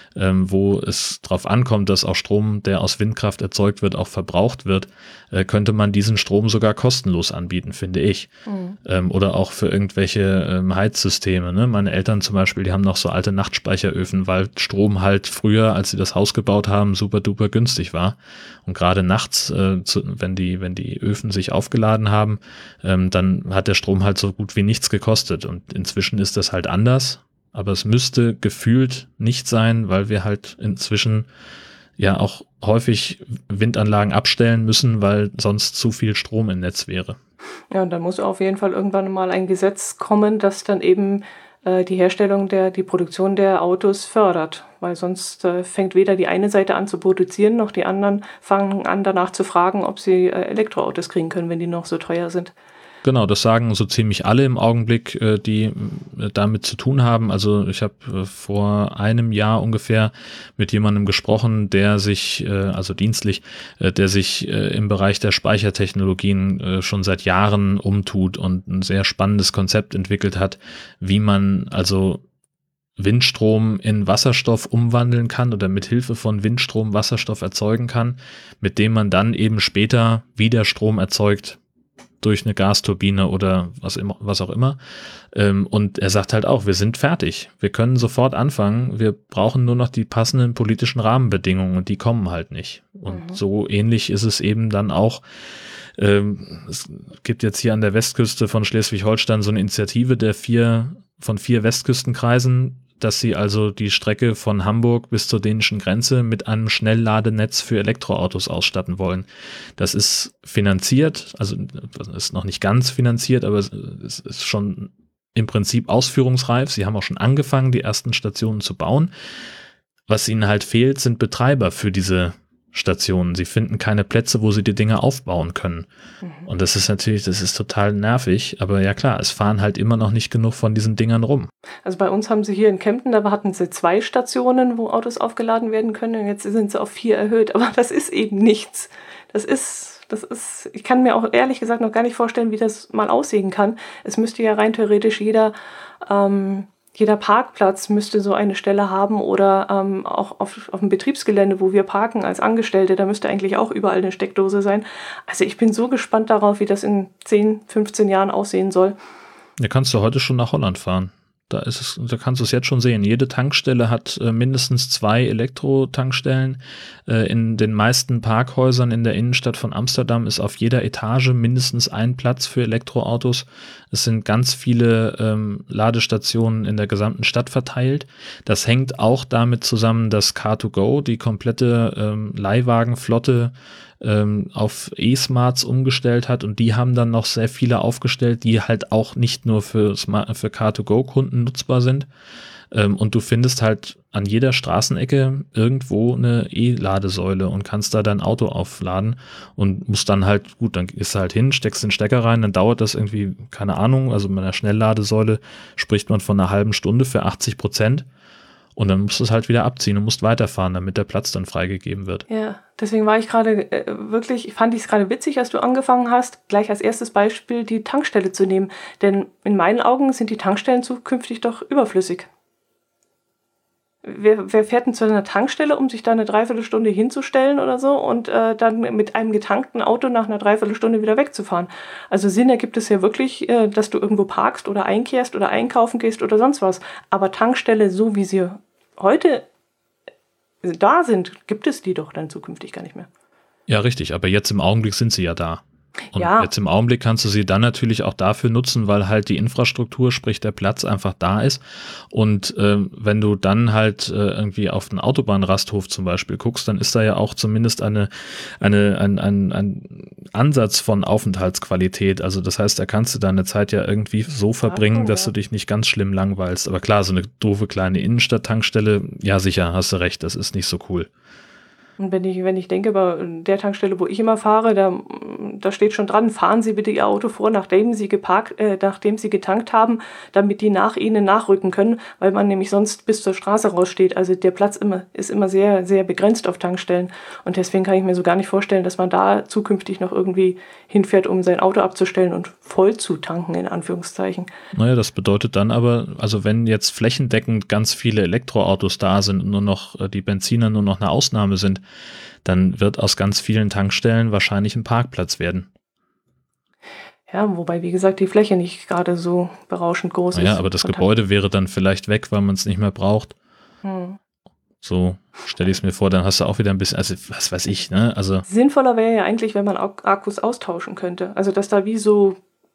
wo es darauf ankommt, dass auch Strom, der aus Windkraft erzeugt wird, auch verbraucht wird, könnte man diesen Strom sogar kostenlos anbieten, finde ich. Oder auch für irgendwelche Heizsysteme. Ne? Meine Eltern zum Beispiel, die haben noch so alte Nachtspeicheröfen, weil Strom halt früher, als sie das Haus gebaut haben, super duper günstig war. Und gerade nachts, wenn die Öfen sich aufgeladen haben, dann hat der Strom halt so gut wie nichts gekostet. Und inzwischen ist das halt anders. Aber es müsste gefühlt nicht sein, weil wir halt inzwischen ja auch häufig Windanlagen abstellen müssen, weil sonst zu viel Strom im Netz wäre. Ja, und dann muss auf jeden Fall irgendwann mal ein Gesetz kommen, das dann eben die Herstellung die Produktion der Autos fördert. Weil sonst fängt weder die eine Seite an zu produzieren, noch die anderen fangen an danach zu fragen, ob sie Elektroautos kriegen können, wenn die noch so teuer sind. Genau, das sagen so ziemlich alle im Augenblick, die damit zu tun haben. Also ich habe vor einem Jahr ungefähr mit jemandem gesprochen, der sich, also dienstlich, der sich im Bereich der Speichertechnologien schon seit Jahren umtut und ein sehr spannendes Konzept entwickelt hat, wie man also Windstrom in Wasserstoff umwandeln kann oder mit Hilfe von Windstrom Wasserstoff erzeugen kann, mit dem man dann eben später wieder Strom erzeugt, durch eine Gasturbine oder was auch immer. Und er sagt halt auch, wir sind fertig. Wir können sofort anfangen. Wir brauchen nur noch die passenden politischen Rahmenbedingungen und die kommen halt nicht. Und so ähnlich ist es eben dann auch. Es gibt jetzt hier an der Westküste von Schleswig-Holstein so eine Initiative von vier Westküstenkreisen, dass sie also die Strecke von Hamburg bis zur dänischen Grenze mit einem Schnellladenetz für Elektroautos ausstatten wollen. Das ist finanziert, also ist noch nicht ganz finanziert, aber es ist schon im Prinzip ausführungsreif. Sie haben auch schon angefangen, die ersten Stationen zu bauen. Was ihnen halt fehlt, sind Betreiber für diese Ladestationen. Sie finden keine Plätze, wo sie die Dinger aufbauen können. Und das ist total nervig. Aber ja klar, es fahren halt immer noch nicht genug von diesen Dingern rum. Also bei uns haben sie hier in Kempten, da hatten sie 2 Stationen, wo Autos aufgeladen werden können. Und jetzt sind sie auf 4 erhöht. Aber das ist eben nichts. Ich kann mir auch ehrlich gesagt noch gar nicht vorstellen, wie das mal aussehen kann. Es müsste ja rein theoretisch jeder Parkplatz müsste so eine Stelle haben oder auch auf dem Betriebsgelände, wo wir parken als Angestellte, da müsste eigentlich auch überall eine Steckdose sein. Also ich bin so gespannt darauf, wie das in 10, 15 Jahren aussehen soll. Ja, kannst du heute schon nach Holland fahren. Da kannst du es jetzt schon sehen. Jede Tankstelle hat mindestens 2 Elektro-Tankstellen. In den meisten Parkhäusern in der Innenstadt von Amsterdam ist auf jeder Etage mindestens ein Platz für Elektroautos. Es sind ganz viele Ladestationen in der gesamten Stadt verteilt. Das hängt auch damit zusammen, dass Car2Go die komplette Leihwagenflotte auf E-Smarts umgestellt hat und die haben dann noch sehr viele aufgestellt, die halt auch nicht nur für Car2Go-Kunden nutzbar sind. Und du findest halt an jeder Straßenecke irgendwo eine E-Ladesäule und kannst da dein Auto aufladen und musst dann halt, gut, dann gehst du halt hin, steckst den Stecker rein, dann dauert das irgendwie, keine Ahnung, also bei einer Schnellladesäule spricht man von einer halben Stunde für 80%. Und dann musst du es halt wieder abziehen und musst weiterfahren, damit der Platz dann freigegeben wird. Ja, deswegen war ich gerade fand ich es gerade witzig, als du angefangen hast, gleich als erstes Beispiel die Tankstelle zu nehmen. Denn in meinen Augen sind die Tankstellen zukünftig doch überflüssig. Wer fährt denn zu einer Tankstelle, um sich da eine Dreiviertelstunde hinzustellen oder so und dann mit einem getankten Auto nach einer Dreiviertelstunde wieder wegzufahren? Also Sinn ergibt es ja wirklich, dass du irgendwo parkst oder einkehrst oder einkaufen gehst oder sonst was. Aber Tankstelle, so wie sie heute da sind, gibt es die doch dann zukünftig gar nicht mehr. Ja, richtig, aber jetzt im Augenblick sind sie ja da. Und ja. Jetzt im Augenblick kannst du sie dann natürlich auch dafür nutzen, weil halt die Infrastruktur, sprich der Platz einfach da ist. Und wenn du dann halt irgendwie auf den Autobahnrasthof zum Beispiel guckst, dann ist da ja auch zumindest ein Ansatz von Aufenthaltsqualität. Also das heißt, da kannst du deine Zeit ja irgendwie so verbringen, dass du dich nicht ganz schlimm langweilst. Aber klar, so eine doofe kleine Innenstadt-Tankstelle, ja sicher, hast du recht, das ist nicht so cool. Und wenn ich denke, bei der Tankstelle, wo ich immer fahre, da steht schon dran, fahren Sie bitte Ihr Auto vor, nachdem Sie getankt haben, damit die nach Ihnen nachrücken können, weil man nämlich sonst bis zur Straße raussteht. Also der Platz ist immer sehr, sehr begrenzt auf Tankstellen. Und deswegen kann ich mir so gar nicht vorstellen, dass man da zukünftig noch irgendwie hinfährt, um sein Auto abzustellen und voll zu tanken, in Anführungszeichen. Naja, das bedeutet dann aber, also wenn jetzt flächendeckend ganz viele Elektroautos da sind und nur noch die Benziner nur noch eine Ausnahme sind, dann wird aus ganz vielen Tankstellen wahrscheinlich ein Parkplatz werden. Ja, wobei, wie gesagt, die Fläche nicht gerade so berauschend groß ist. Ja, aber das Gebäude wäre dann vielleicht weg, weil man es nicht mehr braucht. So stelle ich es mir vor, dann hast du auch wieder ein bisschen, also was weiß ich, ne? Also sinnvoller wäre ja eigentlich, wenn man Akkus austauschen könnte. Also, dass da wie so,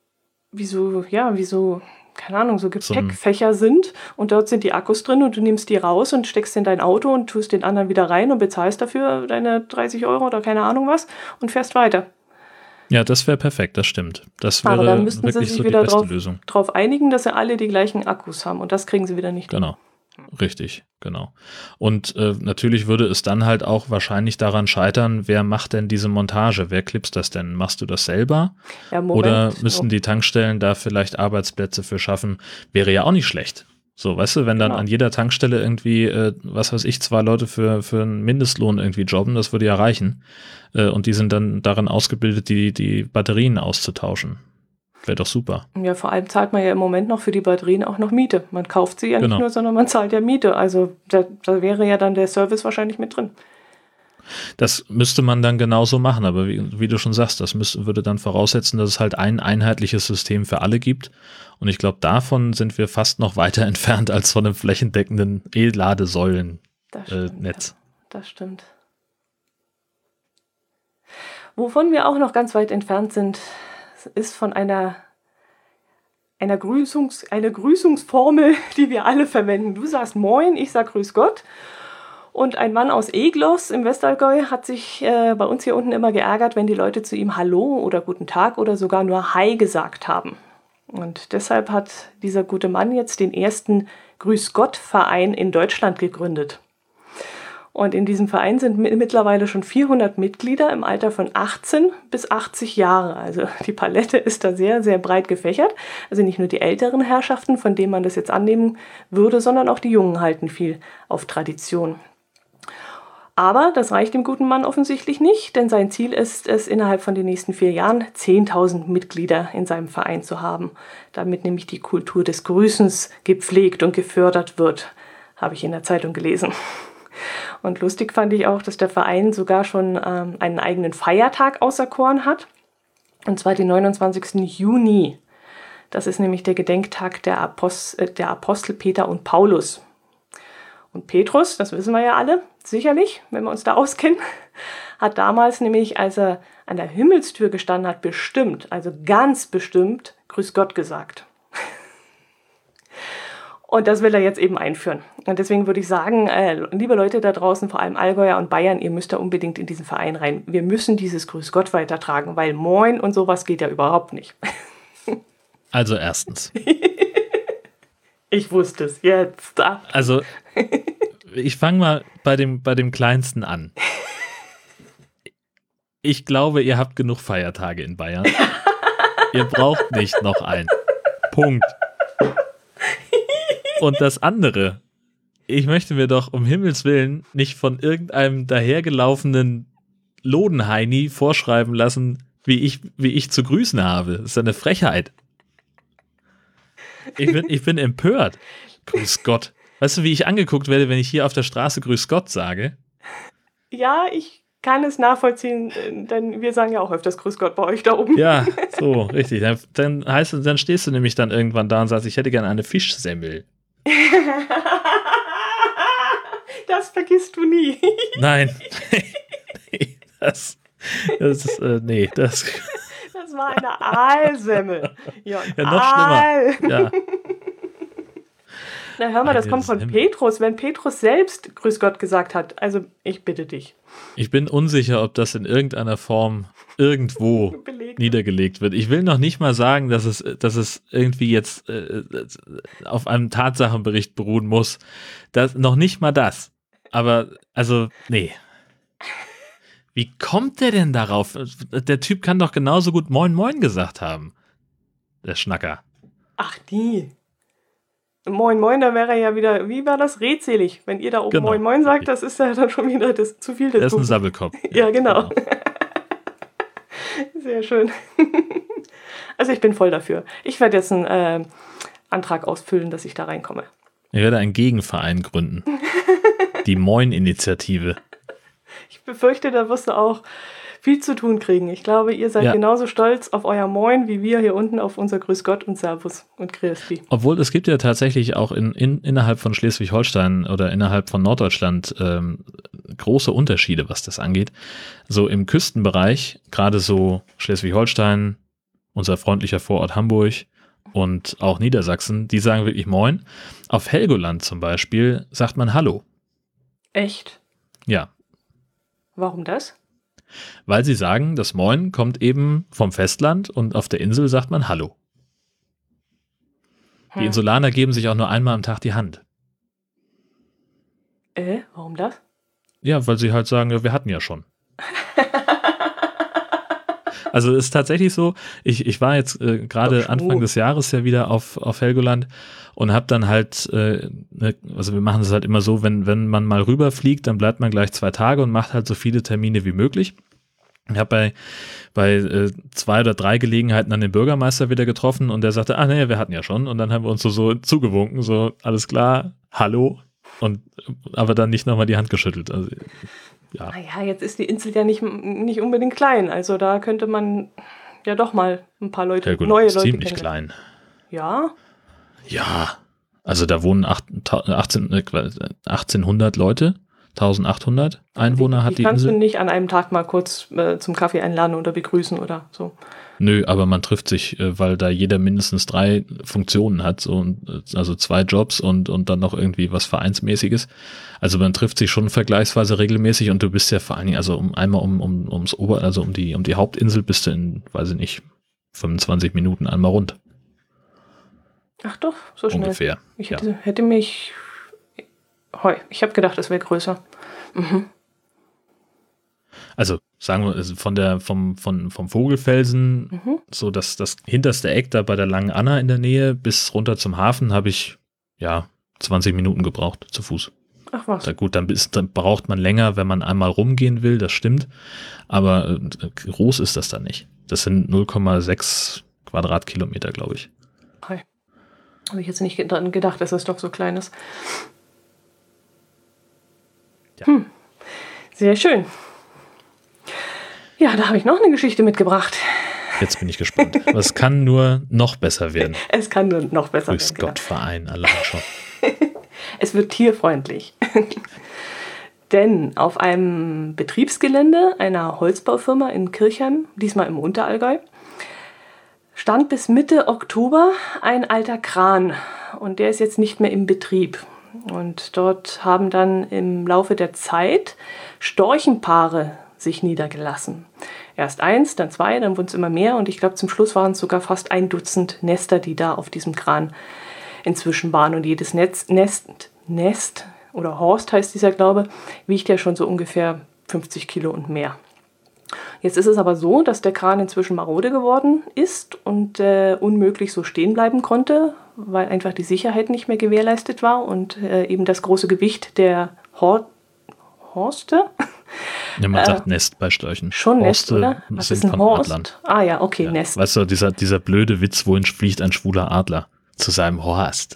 keine Ahnung, so Gepäckfächer sind und dort sind die Akkus drin und du nimmst die raus und steckst in dein Auto und tust den anderen wieder rein und bezahlst dafür deine 30 € oder keine Ahnung was und fährst weiter. Ja, das wäre perfekt, das stimmt. Das wäre aber dann müssten wirklich sie sich so wieder die beste Lösung. drauf einigen, dass sie alle die gleichen Akkus haben und das kriegen sie wieder nicht. Genau. Richtig, genau. Und natürlich würde es dann halt auch wahrscheinlich daran scheitern, wer macht denn diese Montage? Wer klipst das denn? Machst du das selber? Ja, Moment. Oder müssen die Tankstellen da vielleicht Arbeitsplätze für schaffen? Wäre ja auch nicht schlecht. So, weißt du, wenn dann an jeder Tankstelle irgendwie, was weiß ich, 2 Leute für einen Mindestlohn irgendwie jobben, das würde ja reichen. Und die sind dann darin ausgebildet, die Batterien auszutauschen. Wäre doch super. Ja, vor allem zahlt man ja im Moment noch für die Batterien auch noch Miete. Man kauft sie ja nicht nur, sondern man zahlt ja Miete. Also da wäre ja dann der Service wahrscheinlich mit drin. Das müsste man dann genauso machen, aber wie du schon sagst, das würde dann voraussetzen, dass es halt ein einheitliches System für alle gibt. Und ich glaube, davon sind wir fast noch weiter entfernt als von einem flächendeckenden E-Ladesäulen-Netz. Das stimmt. Wovon wir auch noch ganz weit entfernt sind, ist von einer Grüßungsformel, die wir alle verwenden. Du sagst Moin, ich sag Grüß Gott. Und ein Mann aus Eglos im Westallgäu hat sich bei uns hier unten immer geärgert, wenn die Leute zu ihm Hallo oder Guten Tag oder sogar nur Hi gesagt haben. Und deshalb hat dieser gute Mann jetzt den ersten Grüß Gott-Verein in Deutschland gegründet. Und in diesem Verein sind mittlerweile schon 400 Mitglieder im Alter von 18 bis 80 Jahre. Also die Palette ist da sehr, sehr breit gefächert. Also nicht nur die älteren Herrschaften, von denen man das jetzt annehmen würde, sondern auch die Jungen halten viel auf Tradition. Aber das reicht dem guten Mann offensichtlich nicht, denn sein Ziel ist es, innerhalb von den nächsten 4 Jahren 10.000 Mitglieder in seinem Verein zu haben, damit nämlich die Kultur des Grüßens gepflegt und gefördert wird, habe ich in der Zeitung gelesen. Und lustig fand ich auch, dass der Verein sogar schon einen eigenen Feiertag auserkoren hat, und zwar den 29. Juni. Das ist nämlich der Gedenktag der Apostel Peter und Paulus. Und Petrus, das wissen wir ja alle, sicherlich, wenn wir uns da auskennen, hat damals nämlich, als er an der Himmelstür gestanden hat, bestimmt, also ganz bestimmt, Grüß Gott gesagt. Und das will er jetzt eben einführen. Und deswegen würde ich sagen, liebe Leute da draußen, vor allem Allgäuer und Bayern, ihr müsst da unbedingt in diesen Verein rein. Wir müssen dieses Grüß Gott weitertragen, weil Moin und sowas geht ja überhaupt nicht. Also erstens. Ich wusste es jetzt. Also, ich fange mal bei dem Kleinsten an. Ich glaube, ihr habt genug Feiertage in Bayern. Ihr braucht nicht noch einen. Punkt. Und das andere, ich möchte mir doch um Himmels Willen nicht von irgendeinem dahergelaufenen Lodenheini vorschreiben lassen, wie ich zu grüßen habe. Das ist eine Frechheit. Ich bin empört. Grüß Gott. Weißt du, wie ich angeguckt werde, wenn ich hier auf der Straße Grüß Gott sage? Ja, ich kann es nachvollziehen, denn wir sagen ja auch öfters Grüß Gott bei euch da oben. Ja, so, richtig. Dann stehst du nämlich dann irgendwann da und sagst, ich hätte gerne eine Fischsemmel. Das vergisst du nie. Nein. Das war eine Aalsemmel. Ja, noch schlimmer. Ja. Na hör mal, das kommt von Petrus, wenn Petrus selbst Grüß Gott gesagt hat. Also ich bitte dich. Ich bin unsicher, ob das in irgendeiner Form irgendwo niedergelegt wird. Ich will noch nicht mal sagen, dass es irgendwie jetzt auf einem Tatsachenbericht beruhen muss. Noch nicht mal das. Aber, also, nee. Wie kommt der denn darauf? Der Typ kann doch genauso gut Moin Moin gesagt haben. Der Schnacker. Ach, die. Moin Moin, da wäre er ja wieder, wie war das, redselig. Wenn ihr da oben genau. Moin Moin sagt, das ist ja dann schon wieder zu viel. Das ist ein Sabbelkopf. Ja, genau. Sehr schön. Also ich bin voll dafür. Ich werde jetzt einen Antrag ausfüllen, dass ich da reinkomme. Ich werde einen Gegenverein gründen. Die Moin-Initiative. Ich befürchte, da wirst du auch viel zu tun kriegen. Ich glaube, ihr seid genauso stolz auf euer Moin, wie wir hier unten auf unser Grüß Gott und Servus und Christi. Obwohl es gibt ja tatsächlich auch innerhalb von Schleswig-Holstein oder innerhalb von Norddeutschland große Unterschiede, was das angeht. So im Küstenbereich, gerade so Schleswig-Holstein, unser freundlicher Vorort Hamburg und auch Niedersachsen, die sagen wirklich Moin. Auf Helgoland zum Beispiel sagt man Hallo. Echt? Ja. Warum das? Weil sie sagen, das Moin kommt eben vom Festland und auf der Insel sagt man Hallo. Die Insulaner geben sich auch nur einmal am Tag die Hand. Warum das? Ja, weil sie halt sagen, ja, wir hatten ja schon. Also es ist tatsächlich so, ich war jetzt gerade Anfang des Jahres ja wieder auf Helgoland und habe dann halt, also wir machen es halt immer so, wenn man mal rüberfliegt, dann bleibt man gleich 2 Tage und macht halt so viele Termine wie möglich. Ich habe bei 2 oder 3 Gelegenheiten dann den Bürgermeister wieder getroffen und der sagte, nee, wir hatten ja schon. Und dann haben wir uns so zugewunken, so alles klar, hallo. Aber dann nicht nochmal die Hand geschüttelt. Also, ja. Naja, jetzt ist die Insel ja nicht unbedingt klein. Also da könnte man ja doch mal ein paar Leute, neue Leute ziemlich klein. Ja? Ja. Also da wohnen 1800 Leute. 1800 Einwohner hat die Insel. Kannst du nicht an einem Tag mal kurz zum Kaffee einladen oder begrüßen oder so? Nö, aber man trifft sich, weil da jeder mindestens 3 Funktionen hat, also 2 Jobs und dann noch irgendwie was Vereinsmäßiges. Also man trifft sich schon vergleichsweise regelmäßig und du bist ja vor allen Dingen, also um die Hauptinsel bist du in, weiß ich nicht, 25 Minuten einmal rund. Ach doch, so schnell. Ungefähr. Ich habe gedacht, es wäre größer. Mhm. Also sagen wir vom Vogelfelsen, so das hinterste Eck da bei der Langen Anna in der Nähe bis runter zum Hafen habe ich 20 Minuten gebraucht zu Fuß. Ach was. Na gut, dann braucht man länger, wenn man einmal rumgehen will, das stimmt. Aber groß ist das dann nicht. Das sind 0,6 Quadratkilometer, glaube ich. Hi. Habe ich jetzt nicht dran gedacht, dass das doch so klein ist. Ja. Sehr schön. Ja, da habe ich noch eine Geschichte mitgebracht. Jetzt bin ich gespannt. Was kann nur noch besser werden? Es kann nur noch besser Grüß werden. Gott, Verein, allein schon. Es wird tierfreundlich. Denn auf einem Betriebsgelände einer Holzbaufirma in Kirchheim, diesmal im Unterallgäu, stand bis Mitte Oktober ein alter Kran. Und der ist jetzt nicht mehr im Betrieb. Und dort haben dann im Laufe der Zeit Storchenpaare sich niedergelassen. Erst 1, dann 2, dann wurden es immer mehr. Und ich glaube, zum Schluss waren es sogar fast 1 Dutzend Nester, die da auf diesem Kran inzwischen waren. Und jedes Nest oder Horst heißt dieser, glaube ich, wiegt ja schon so ungefähr 50 Kilo und mehr. Jetzt ist es aber so, dass der Kran inzwischen marode geworden ist und unmöglich so stehen bleiben konnte, weil einfach die Sicherheit nicht mehr gewährleistet war und eben das große Gewicht der Horste. Ja, man sagt Nest bei Störchen. Schon Horste Nest, oder? Was ist sind ein von Horst? Adlern. Ah ja, okay, Ja. Nest. Weißt du, dieser blöde Witz, wohin fliegt ein schwuler Adler? Zu seinem Horst.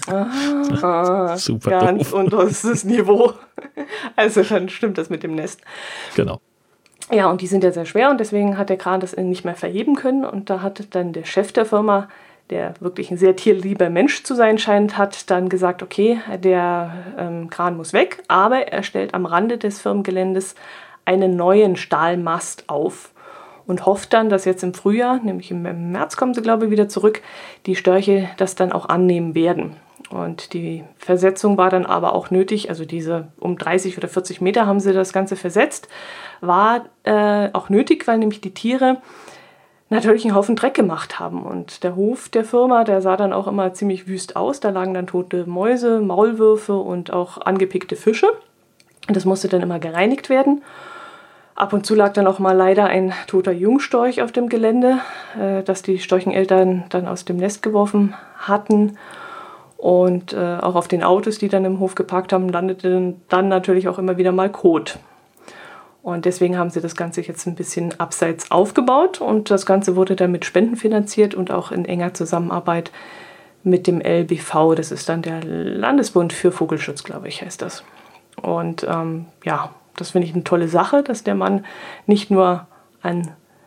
Super Ganz doof. unterstes Niveau. Also dann stimmt das mit dem Nest. Genau. Ja, und die sind ja sehr schwer und deswegen hat der Kran das nicht mehr verheben können. Und da hat dann der Chef der Firma, der wirklich ein sehr tierlieber Mensch zu sein scheint, hat dann gesagt, okay, der Kran muss weg, aber er stellt am Rande des Firmengeländes einen neuen Stahlmast auf und hofft dann, dass jetzt im Frühjahr, nämlich im März kommen sie, glaube ich, wieder zurück, die Störche das dann auch annehmen werden. Und die Versetzung war dann aber auch nötig, also diese um 30 oder 40 Meter haben sie das Ganze versetzt, war auch nötig, weil nämlich die Tiere natürlich einen Haufen Dreck gemacht haben. Und der Hof der Firma, der sah dann auch immer ziemlich wüst aus. Da lagen dann tote Mäuse, Maulwürfe und auch angepickte Fische. Und das musste dann immer gereinigt werden. Ab und zu lag dann auch mal leider ein toter Jungstorch auf dem Gelände, das die Storcheneltern dann aus dem Nest geworfen hatten. Und auch auf den Autos, die dann im Hof geparkt haben, landete dann natürlich auch immer wieder mal Kot. Und deswegen haben sie das Ganze jetzt ein bisschen abseits aufgebaut. Und das Ganze wurde dann mit Spenden finanziert und auch in enger Zusammenarbeit mit dem LBV. Das ist dann der Landesbund für Vogelschutz, glaube ich, heißt das. Und das finde ich eine tolle Sache, dass der Mann nicht nur an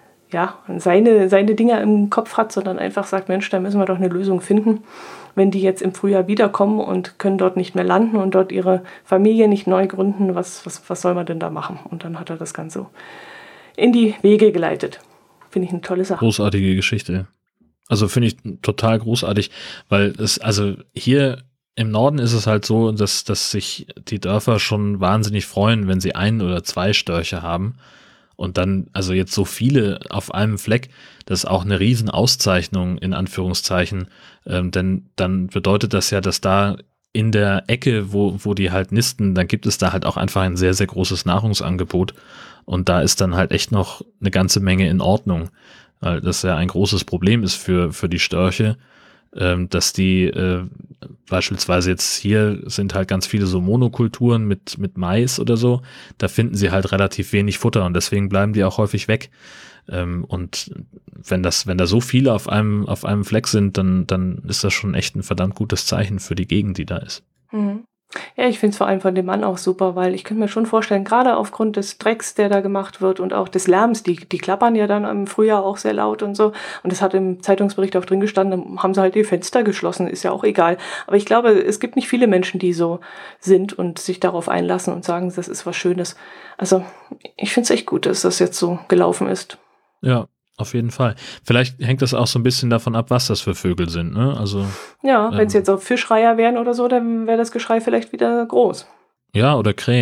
seine Dinger im Kopf hat, sondern einfach sagt, Mensch, da müssen wir doch eine Lösung finden, wenn die jetzt im Frühjahr wiederkommen und können dort nicht mehr landen und dort ihre Familie nicht neu gründen, was soll man denn da machen? Und dann hat er das Ganze in die Wege geleitet. Finde ich eine tolle Sache. Großartige Geschichte. Also finde ich total großartig, weil also hier im Norden ist es halt so, dass sich die Dörfer schon wahnsinnig freuen, wenn sie 1 oder 2 Störche haben. Und dann, also jetzt so viele auf einem Fleck, das ist auch eine riesen Auszeichnung in Anführungszeichen, denn dann bedeutet das ja, dass da in der Ecke, wo die halt nisten, dann gibt es da halt auch einfach ein sehr, sehr großes Nahrungsangebot und da ist dann halt echt noch eine ganze Menge in Ordnung, weil das ja ein großes Problem ist für die Störche, dass die beispielsweise jetzt hier sind halt ganz viele so Monokulturen mit Mais oder so, da finden sie halt relativ wenig Futter und deswegen bleiben die auch häufig weg. Und wenn da so viele auf einem Fleck sind, dann ist das schon echt ein verdammt gutes Zeichen für die Gegend, die da ist. Mhm. Ja, ich finde es vor allem von dem Mann auch super, weil ich könnte mir schon vorstellen, gerade aufgrund des Drecks, der da gemacht wird und auch des Lärms, die klappern ja dann im Frühjahr auch sehr laut und so. Und das hat im Zeitungsbericht auch drin gestanden, dann haben sie halt die Fenster geschlossen, ist ja auch egal. Aber ich glaube, es gibt nicht viele Menschen, die so sind und sich darauf einlassen und sagen, das ist was Schönes. Also ich finde es echt gut, dass das jetzt so gelaufen ist. Ja, auf jeden Fall. Vielleicht hängt das auch so ein bisschen davon ab, was das für Vögel sind, ne? Also ja, wenn es jetzt auf Fischreiher wären oder so, dann wäre das Geschrei vielleicht wieder groß. ja, oder Krähen,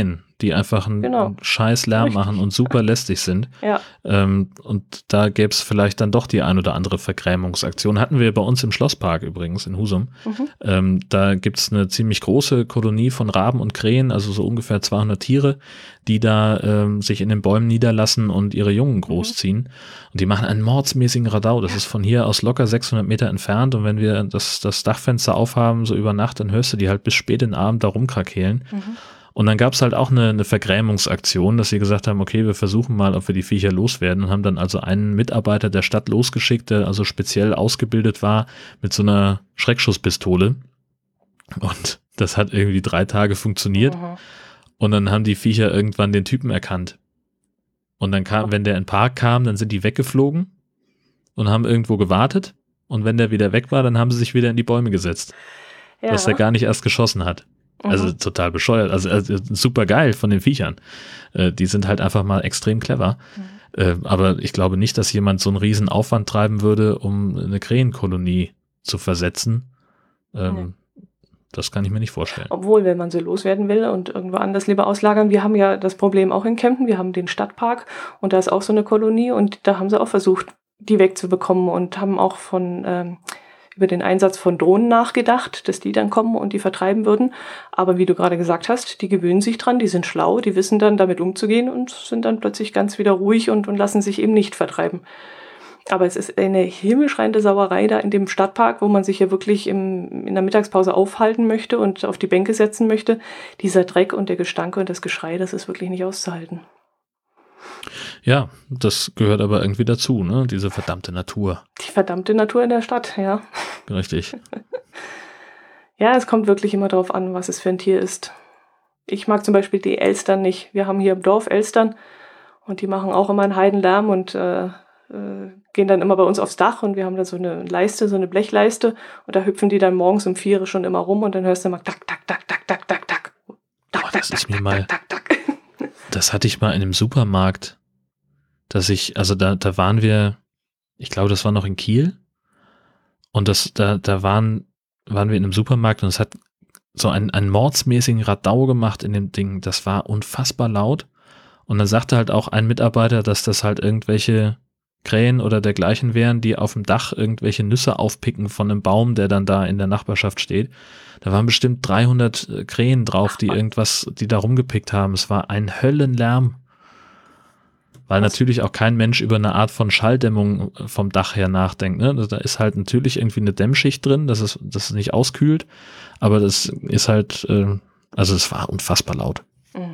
die einfach einen scheiß Lärm machen und super lästig sind. Ja. Und da gäbe es vielleicht dann doch die ein oder andere Vergrämungsaktion. Hatten wir bei uns im Schlosspark übrigens in Husum. Da gibt es eine ziemlich große Kolonie von Raben und Krähen, also so ungefähr 200 Tiere, die da sich in den Bäumen niederlassen und ihre Jungen großziehen. Und die machen einen mordsmäßigen Radau. Das ist von hier aus locker 600 Meter entfernt. Und wenn wir das Dachfenster aufhaben, so über Nacht, dann hörst du die halt bis spät in den Abend da rumkrakehlen. Und dann gab es halt auch eine Vergrämungsaktion, dass sie gesagt haben, okay, wir versuchen mal, ob wir die Viecher loswerden, und haben dann also einen Mitarbeiter der Stadt losgeschickt, der also speziell ausgebildet war mit so einer Schreckschusspistole. Und das hat irgendwie 3 Tage funktioniert. Und dann haben die Viecher irgendwann den Typen erkannt. Und dann kam, wenn der in den Park kam, dann sind die weggeflogen und haben irgendwo gewartet. Und wenn der wieder weg war, dann haben sie sich wieder in die Bäume gesetzt. Dass er gar nicht erst geschossen hat. Also total bescheuert. Also super geil von den Viechern. Die sind halt einfach mal extrem clever. Aber ich glaube nicht, dass jemand so einen riesen Aufwand treiben würde, um eine Krähenkolonie zu versetzen. Das kann ich mir nicht vorstellen. Obwohl, wenn man sie loswerden will und irgendwo anders lieber auslagern, wir haben ja das Problem auch in Kempten, wir haben den Stadtpark und da ist auch so eine Kolonie und da haben sie auch versucht, die wegzubekommen und haben auch über den Einsatz von Drohnen nachgedacht, dass die dann kommen und die vertreiben würden. Aber wie du gerade gesagt hast, die gewöhnen sich dran, die sind schlau, die wissen dann damit umzugehen und sind dann plötzlich ganz wieder ruhig und lassen sich eben nicht vertreiben. Aber es ist eine himmelschreiende Sauerei da in dem Stadtpark, wo man sich ja wirklich in der Mittagspause aufhalten möchte und auf die Bänke setzen möchte. Dieser Dreck und der Gestank und das Geschrei, das ist wirklich nicht auszuhalten. Ja, das gehört aber irgendwie dazu, ne? Diese verdammte Natur. Die verdammte Natur in der Stadt, ja. Richtig. Ja, es kommt wirklich immer darauf an, was es für ein Tier ist. Ich mag zum Beispiel die Elstern nicht. Wir haben hier im Dorf Elstern und die machen auch immer einen Heidenlärm und gehen dann immer bei uns aufs Dach und wir haben da so eine Leiste, so eine Blechleiste und da hüpfen die dann morgens um 4 schon immer rum und dann hörst du immer tak, tak, tak, tak, tak, tak, tak. Das ist mir mal... Das hatte ich mal in einem Supermarkt, dass da waren wir, ich glaube, das war noch in Kiel und da waren wir in einem Supermarkt und es hat so einen mordsmäßigen Radau gemacht in dem Ding, das war unfassbar laut und dann sagte halt auch ein Mitarbeiter, dass das halt irgendwelche Krähen oder dergleichen wären, die auf dem Dach irgendwelche Nüsse aufpicken von einem Baum, der dann da in der Nachbarschaft steht. Da waren bestimmt 300 Krähen drauf, die da rumgepickt haben. Es war ein Höllenlärm. Weil natürlich auch kein Mensch über eine Art von Schalldämmung vom Dach her nachdenkt. Ne? Da ist halt natürlich irgendwie eine Dämmschicht drin, dass es nicht auskühlt. Aber das ist halt, es war unfassbar laut.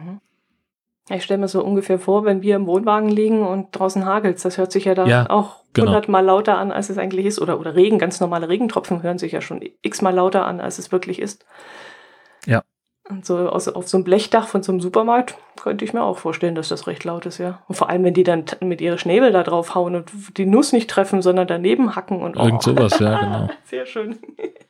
Ich stelle mir so ungefähr vor, wenn wir im Wohnwagen liegen und draußen hagelt, das hört sich ja da auch 100-mal lauter an, als es eigentlich ist. Oder Regen, ganz normale Regentropfen hören sich ja schon x-mal lauter an, als es wirklich ist. Ja. Und so auf so einem Blechdach von so einem Supermarkt könnte ich mir auch vorstellen, dass das recht laut ist, ja. Und vor allem, wenn die dann mit ihren Schnäbel da drauf hauen und die Nuss nicht treffen, sondern daneben hacken und irgend sowas, ja, genau. Sehr schön.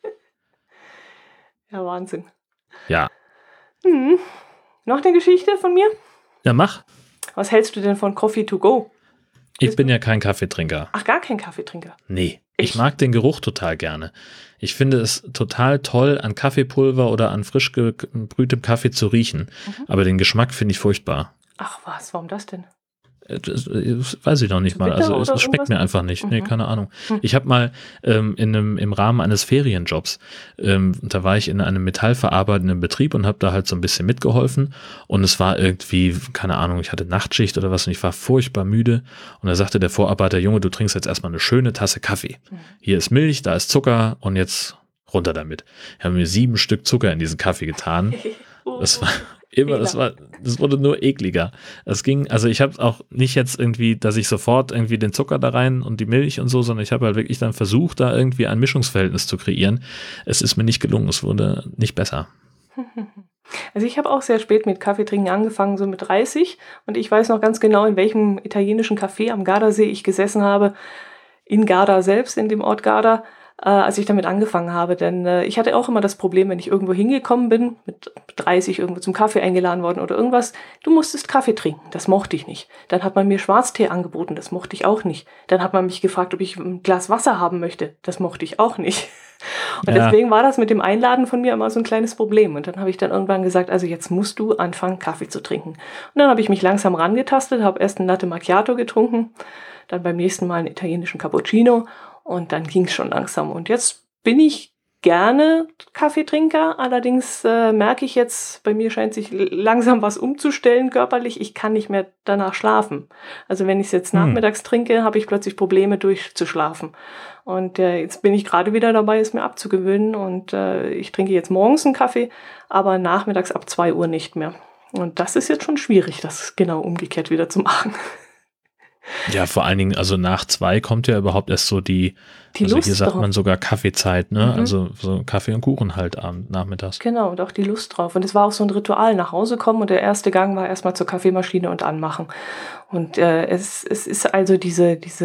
Ja, Wahnsinn. Ja. Noch eine Geschichte von mir? Ja, mach. Was hältst du denn von Coffee to go? Ich bin ja kein Kaffeetrinker. Ach, gar kein Kaffeetrinker? Nee. Ich mag den Geruch total gerne. Ich finde es total toll, an Kaffeepulver oder an frisch gebrühtem Kaffee zu riechen. Aber den Geschmack finde ich furchtbar. Ach was, warum das denn? Das weiß ich noch nicht mal. Also es schmeckt mir einfach nicht. Nee, keine Ahnung. Ich habe mal im Rahmen eines Ferienjobs, da war ich in einem metallverarbeitenden Betrieb und habe da halt so ein bisschen mitgeholfen und es war irgendwie, keine Ahnung, ich hatte Nachtschicht oder was und ich war furchtbar müde und da sagte der Vorarbeiter, Junge, du trinkst jetzt erstmal eine schöne Tasse Kaffee. Hier ist Milch, da ist Zucker und jetzt runter damit. Ich habe mir 7 Stück Zucker in diesen Kaffee getan. Das war das wurde nur ekliger. Es ging, also ich habe auch nicht jetzt irgendwie, dass ich sofort irgendwie den Zucker da rein und die Milch und so, sondern ich habe halt wirklich dann versucht, da irgendwie ein Mischungsverhältnis zu kreieren. Es ist mir nicht gelungen, es wurde nicht besser. Also ich habe auch sehr spät mit Kaffeetrinken angefangen, so mit 30 und ich weiß noch ganz genau, in welchem italienischen Café am Gardasee ich gesessen habe, in Garda selbst, in dem Ort Garda, als ich damit angefangen habe. Denn ich hatte auch immer das Problem, wenn ich irgendwo hingekommen bin, mit 30 irgendwo zum Kaffee eingeladen worden oder irgendwas, du musstest Kaffee trinken, das mochte ich nicht. Dann hat man mir Schwarztee angeboten, das mochte ich auch nicht. Dann hat man mich gefragt, ob ich ein Glas Wasser haben möchte, das mochte ich auch nicht. Und deswegen war das mit dem Einladen von mir immer so ein kleines Problem. Und dann habe ich dann irgendwann gesagt, also jetzt musst du anfangen, Kaffee zu trinken. Und dann habe ich mich langsam rangetastet, habe erst einen Latte Macchiato getrunken, dann beim nächsten Mal einen italienischen Cappuccino und dann ging es schon langsam. Und jetzt bin ich gerne Kaffeetrinker, allerdings merke ich jetzt, bei mir scheint sich langsam was umzustellen körperlich, ich kann nicht mehr danach schlafen. Also wenn ich es jetzt nachmittags trinke, habe ich plötzlich Probleme durchzuschlafen. Und jetzt bin ich gerade wieder dabei, es mir abzugewöhnen und ich trinke jetzt morgens einen Kaffee, aber nachmittags ab 2 Uhr nicht mehr. Und das ist jetzt schon schwierig, das genau umgekehrt wieder zu machen. Ja, vor allen Dingen, also nach 2 kommt ja überhaupt erst so die also Lust hier sagt drauf. man sogar Kaffeezeit, ne? Also so Kaffee und Kuchen halt nachmittags. Genau, und auch die Lust drauf. Und es war auch so ein Ritual, nach Hause kommen und der erste Gang war erstmal zur Kaffeemaschine und anmachen. Und es ist also dieses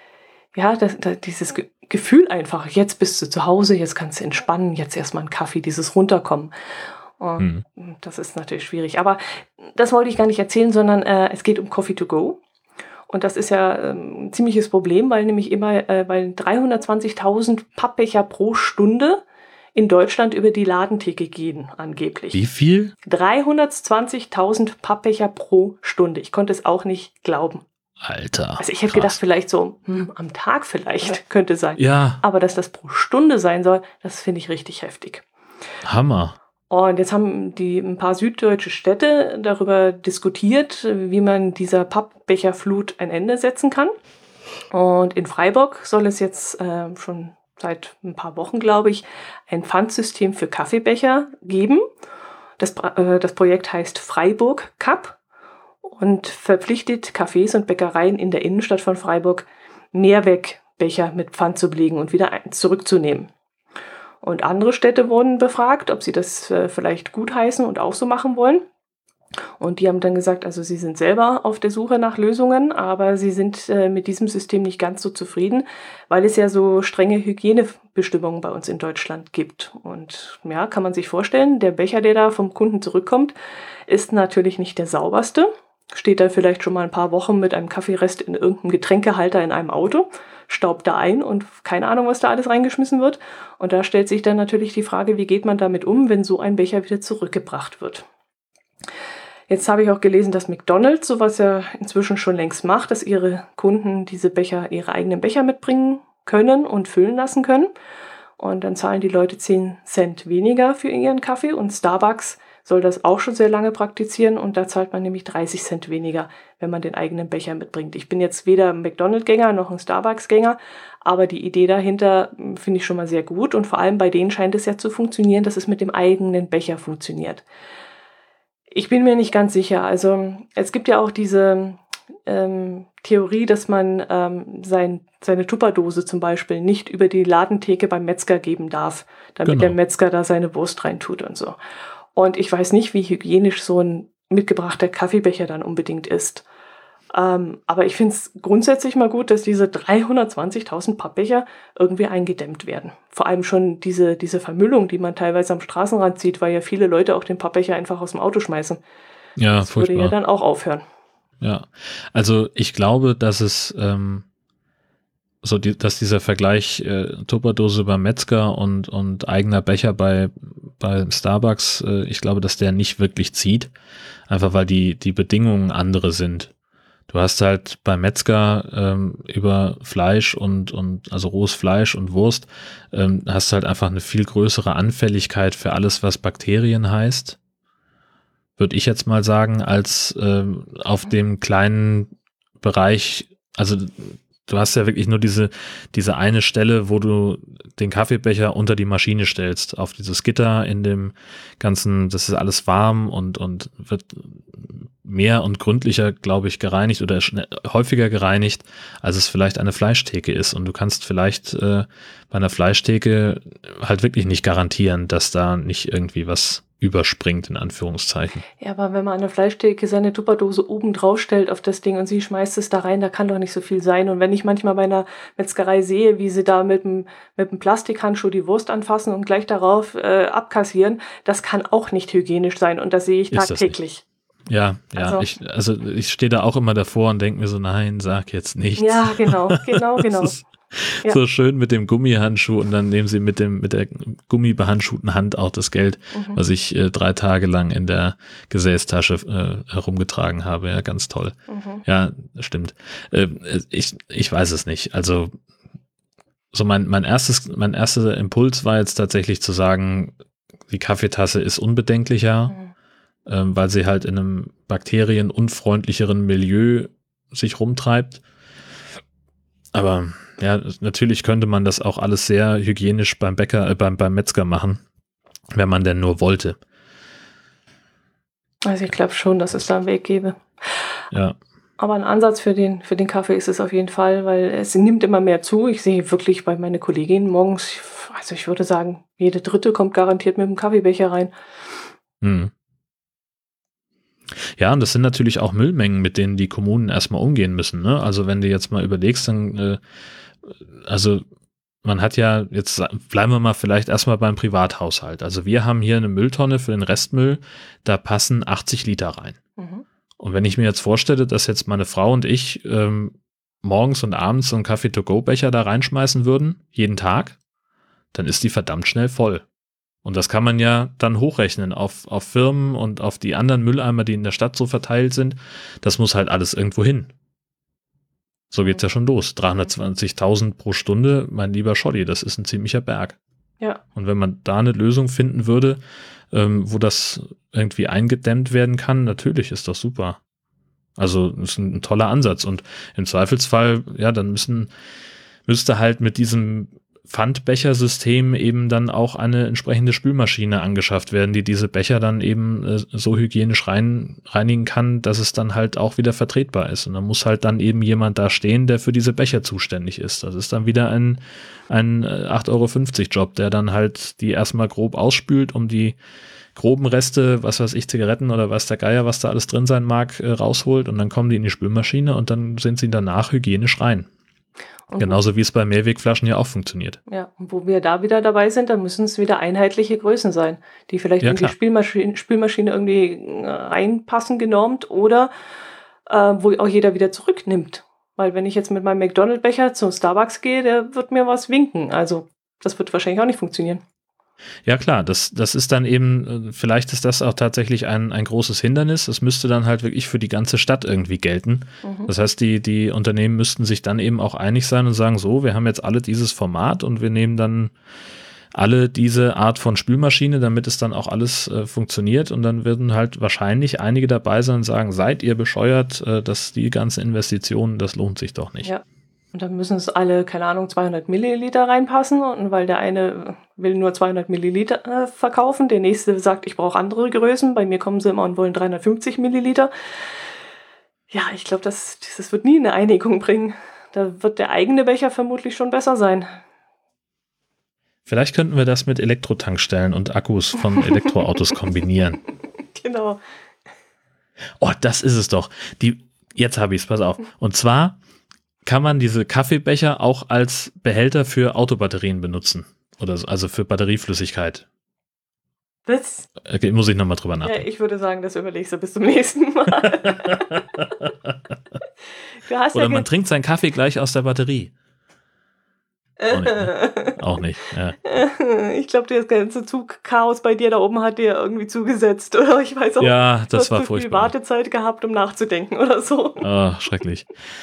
Gefühl einfach, jetzt bist du zu Hause, jetzt kannst du entspannen, jetzt erstmal einen Kaffee, dieses Runterkommen. Und das ist natürlich schwierig. Aber das wollte ich gar nicht erzählen, sondern es geht um Coffee to go. Und das ist ja ein ziemliches Problem, weil nämlich weil 320.000 Pappbecher pro Stunde in Deutschland über die Ladentheke gehen, angeblich. Wie viel? 320.000 Pappbecher pro Stunde. Ich konnte es auch nicht glauben. Alter. Also ich hätte gedacht, vielleicht so am Tag vielleicht könnte sein. Ja. Aber dass das pro Stunde sein soll, das finde ich richtig heftig. Hammer. Und jetzt haben ein paar süddeutsche Städte darüber diskutiert, wie man dieser Pappbecherflut ein Ende setzen kann. Und in Freiburg soll es jetzt schon seit ein paar Wochen, glaube ich, ein Pfandsystem für Kaffeebecher geben. Das Projekt heißt Freiburg Cup und verpflichtet Cafés und Bäckereien in der Innenstadt von Freiburg, Mehrwegbecher mit Pfand zu belegen und wieder zurückzunehmen. Und andere Städte wurden befragt, ob sie das vielleicht gutheißen und auch so machen wollen. Und die haben dann gesagt, also sie sind selber auf der Suche nach Lösungen, aber sie sind mit diesem System nicht ganz so zufrieden, weil es ja so strenge Hygienebestimmungen bei uns in Deutschland gibt. Und ja, kann man sich vorstellen, der Becher, der da vom Kunden zurückkommt, ist natürlich nicht der sauberste. Steht dann vielleicht schon mal ein paar Wochen mit einem Kaffeerest in irgendeinem Getränkehalter in einem Auto, staubt da ein und keine Ahnung, was da alles reingeschmissen wird. Und da stellt sich dann natürlich die Frage, wie geht man damit um, wenn so ein Becher wieder zurückgebracht wird. Jetzt habe ich auch gelesen, dass McDonald's sowas ja inzwischen schon längst macht, dass ihre Kunden ihre eigenen Becher mitbringen können und füllen lassen können. Und dann zahlen die Leute 10 Cent weniger für ihren Kaffee und Starbucks soll das auch schon sehr lange praktizieren und da zahlt man nämlich 30 Cent weniger, wenn man den eigenen Becher mitbringt. Ich bin jetzt weder ein McDonald's-Gänger noch ein Starbucks-Gänger, aber die Idee dahinter finde ich schon mal sehr gut und vor allem bei denen scheint es ja zu funktionieren, dass es mit dem eigenen Becher funktioniert. Ich bin mir nicht ganz sicher. Also es gibt ja auch diese Theorie, dass man seine Tupperdose zum Beispiel nicht über die Ladentheke beim Metzger geben darf, damit der Metzger da seine Wurst reintut und so. Und ich weiß nicht, wie hygienisch so ein mitgebrachter Kaffeebecher dann unbedingt ist. Aber ich finde es grundsätzlich mal gut, dass diese 320.000 Pappbecher irgendwie eingedämmt werden. Vor allem schon diese Vermüllung, die man teilweise am Straßenrand sieht, weil ja viele Leute auch den Pappbecher einfach aus dem Auto schmeißen. Ja, das furchtbar. Würde ja dann auch aufhören. Ja, also ich glaube, dass es dass dieser Vergleich Tupperdose beim Metzger und eigener Becher bei Starbucks, ich glaube, dass der nicht wirklich zieht, einfach weil die Bedingungen andere sind. Du hast halt beim Metzger über Fleisch und also rohes Fleisch und Wurst hast halt einfach eine viel größere Anfälligkeit für alles, was Bakterien heißt, würde ich jetzt mal sagen, als auf dem kleinen Bereich, also du hast ja wirklich nur diese eine Stelle, wo du den Kaffeebecher unter die Maschine stellst, auf dieses Gitter in dem ganzen, das ist alles warm und wird mehr und gründlicher, glaube ich, gereinigt oder häufiger gereinigt, als es vielleicht eine Fleischtheke ist. Und du kannst vielleicht bei einer Fleischtheke halt wirklich nicht garantieren, dass da nicht irgendwie was überspringt, in Anführungszeichen. Ja, aber wenn man an der Fleischtheke seine Tupperdose oben drauf stellt auf das Ding und sie schmeißt es da rein, da kann doch nicht so viel sein. Und wenn ich manchmal bei einer Metzgerei sehe, wie sie da mit dem Plastikhandschuh die Wurst anfassen und gleich darauf abkassieren, das kann auch nicht hygienisch sein. Und das sehe ich tagtäglich. Ja, ich stehe da auch immer davor und denke mir so, nein, sag jetzt nichts. Ja, genau. Ja. So schön mit dem Gummihandschuh und dann nehmen sie mit der gummibehandschuhten Hand auch das Geld, was ich 3 Tage lang in der Gesäßtasche herumgetragen habe. Ja, ganz toll. Ja, stimmt. Ich weiß es nicht. Also so mein erster Impuls war jetzt tatsächlich zu sagen, die Kaffeetasse ist unbedenklicher, weil sie halt in einem bakterienunfreundlicheren Milieu sich rumtreibt. Aber ja, natürlich könnte man das auch alles sehr hygienisch beim Metzger machen, wenn man denn nur wollte. Also ich glaube schon, dass es da einen Weg gäbe. Ja. Aber ein Ansatz für den Kaffee ist es auf jeden Fall, weil es nimmt immer mehr zu. Ich sehe wirklich bei meinen Kolleginnen morgens, also ich würde sagen, jede dritte kommt garantiert mit einem Kaffeebecher rein. Ja, und das sind natürlich auch Müllmengen, mit denen die Kommunen erstmal umgehen müssen. Ne? Also wenn du jetzt mal überlegst, dann, also man hat ja, jetzt bleiben wir mal vielleicht erstmal beim Privathaushalt. Also wir haben hier eine Mülltonne für den Restmüll, da passen 80 Liter rein. Und wenn ich mir jetzt vorstelle, dass jetzt meine Frau und ich morgens und abends so einen Kaffee-to-go-Becher da reinschmeißen würden, jeden Tag, dann ist die verdammt schnell voll. Und das kann man ja dann hochrechnen auf Firmen und auf die anderen Mülleimer, die in der Stadt so verteilt sind. Das muss halt alles irgendwo hin. So geht's ja schon los. 320.000 pro Stunde, mein lieber Scholli, das ist ein ziemlicher Berg. Ja. Und wenn man da eine Lösung finden würde, wo das irgendwie eingedämmt werden kann, natürlich ist das super. Also das ist ein toller Ansatz. Und im Zweifelsfall, ja, dann müsste halt mit diesem Pfandbechersystem eben dann auch eine entsprechende Spülmaschine angeschafft werden, die diese Becher dann eben so hygienisch reinigen kann, dass es dann halt auch wieder vertretbar ist. Und dann muss halt dann eben jemand da stehen, der für diese Becher zuständig ist. Das ist dann wieder ein 8,50 € Job, der dann halt die erstmal grob ausspült, um die groben Reste, was weiß ich, Zigaretten oder was der Geier, was da alles drin sein mag, rausholt, und dann kommen die in die Spülmaschine und dann sind sie danach hygienisch rein. Und genauso wie es bei Mehrwegflaschen ja auch funktioniert. Ja, und wo wir da wieder dabei sind, dann müssen es wieder einheitliche Größen sein, die vielleicht in die Spülmaschine irgendwie reinpassen, genormt, oder wo auch jeder wieder zurücknimmt. Weil wenn ich jetzt mit meinem McDonald's-Becher zum Starbucks gehe, der wird mir was winken. Also das wird wahrscheinlich auch nicht funktionieren. Ja klar, das ist dann eben, vielleicht ist das auch tatsächlich ein großes Hindernis. Es müsste dann halt wirklich für die ganze Stadt irgendwie gelten. Das heißt, die Unternehmen müssten sich dann eben auch einig sein und sagen, so, wir haben jetzt alle dieses Format und wir nehmen dann alle diese Art von Spülmaschine, damit es dann auch alles funktioniert, und dann würden halt wahrscheinlich einige dabei sein und sagen, seid ihr bescheuert, dass die ganzen Investitionen, das lohnt sich doch nicht. Ja. Und dann müssen es alle, keine Ahnung, 200 Milliliter reinpassen, und weil der eine will nur 200 Milliliter verkaufen, der nächste sagt, ich brauche andere Größen, bei mir kommen sie immer und wollen 350 Milliliter. Ja, ich glaube, das wird nie eine Einigung bringen. Da wird der eigene Becher vermutlich schon besser sein. Vielleicht könnten wir das mit Elektrotankstellen und Akkus von Elektroautos kombinieren. Genau. Oh, das ist es doch. Jetzt habe ich es, pass auf. Und zwar kann man diese Kaffeebecher auch als Behälter für Autobatterien benutzen. Oder so, also für Batterieflüssigkeit. Was? Okay, muss ich nochmal drüber nachdenken. Ja, ich würde sagen, das überlegst du bis zum nächsten Mal. Oder man trinkt seinen Kaffee gleich aus der Batterie. Auch nicht, ne? Auch nicht, ja. Ich glaube, das ganze Zugchaos bei dir da oben hat dir irgendwie zugesetzt. Oder ich weiß auch, ja, das war du hast furchtbar. viel Wartezeit gehabt, um nachzudenken oder so. Oh, schrecklich.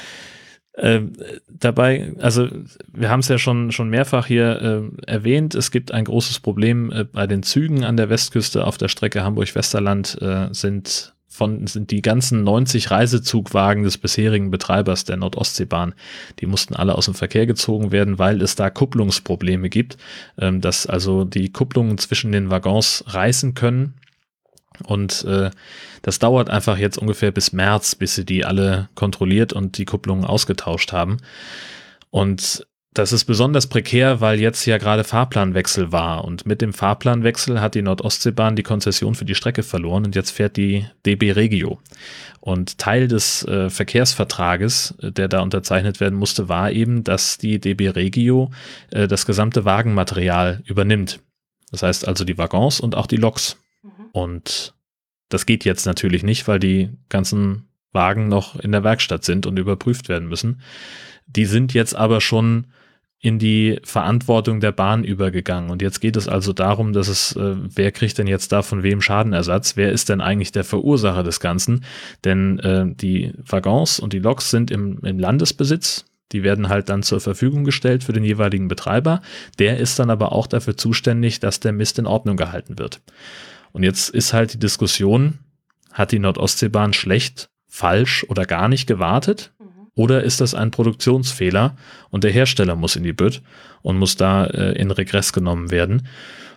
Dabei, also wir haben es ja schon mehrfach hier erwähnt, es gibt ein großes Problem bei den Zügen an der Westküste auf der Strecke Hamburg-Westerland, sind die ganzen 90 Reisezugwagen des bisherigen Betreibers der Nordostseebahn, die mussten alle aus dem Verkehr gezogen werden, weil es da Kupplungsprobleme gibt, dass also die Kupplungen zwischen den Waggons reißen können. Und das dauert einfach jetzt ungefähr bis März, bis sie die alle kontrolliert und die Kupplungen ausgetauscht haben. Und das ist besonders prekär, weil jetzt ja gerade Fahrplanwechsel war. Und mit dem Fahrplanwechsel hat die Nordostseebahn die Konzession für die Strecke verloren und jetzt fährt die DB Regio. Und Teil des Verkehrsvertrages, der da unterzeichnet werden musste, war eben, dass die DB Regio das gesamte Wagenmaterial übernimmt. Das heißt also die Waggons und auch die Loks. Und das geht jetzt natürlich nicht, weil die ganzen Wagen noch in der Werkstatt sind und überprüft werden müssen. Die sind jetzt aber schon in die Verantwortung der Bahn übergegangen. Und jetzt geht es also darum, dass wer kriegt denn jetzt da von wem Schadenersatz? Wer ist denn eigentlich der Verursacher des Ganzen? Denn die Waggons und die Loks sind im Landesbesitz. Die werden halt dann zur Verfügung gestellt für den jeweiligen Betreiber. Der ist dann aber auch dafür zuständig, dass der Mist in Ordnung gehalten wird. Und jetzt ist halt die Diskussion, hat die Nordostseebahn schlecht, falsch oder gar nicht gewartet? Oder ist das ein Produktionsfehler und der Hersteller muss in die Bütt und muss da in Regress genommen werden?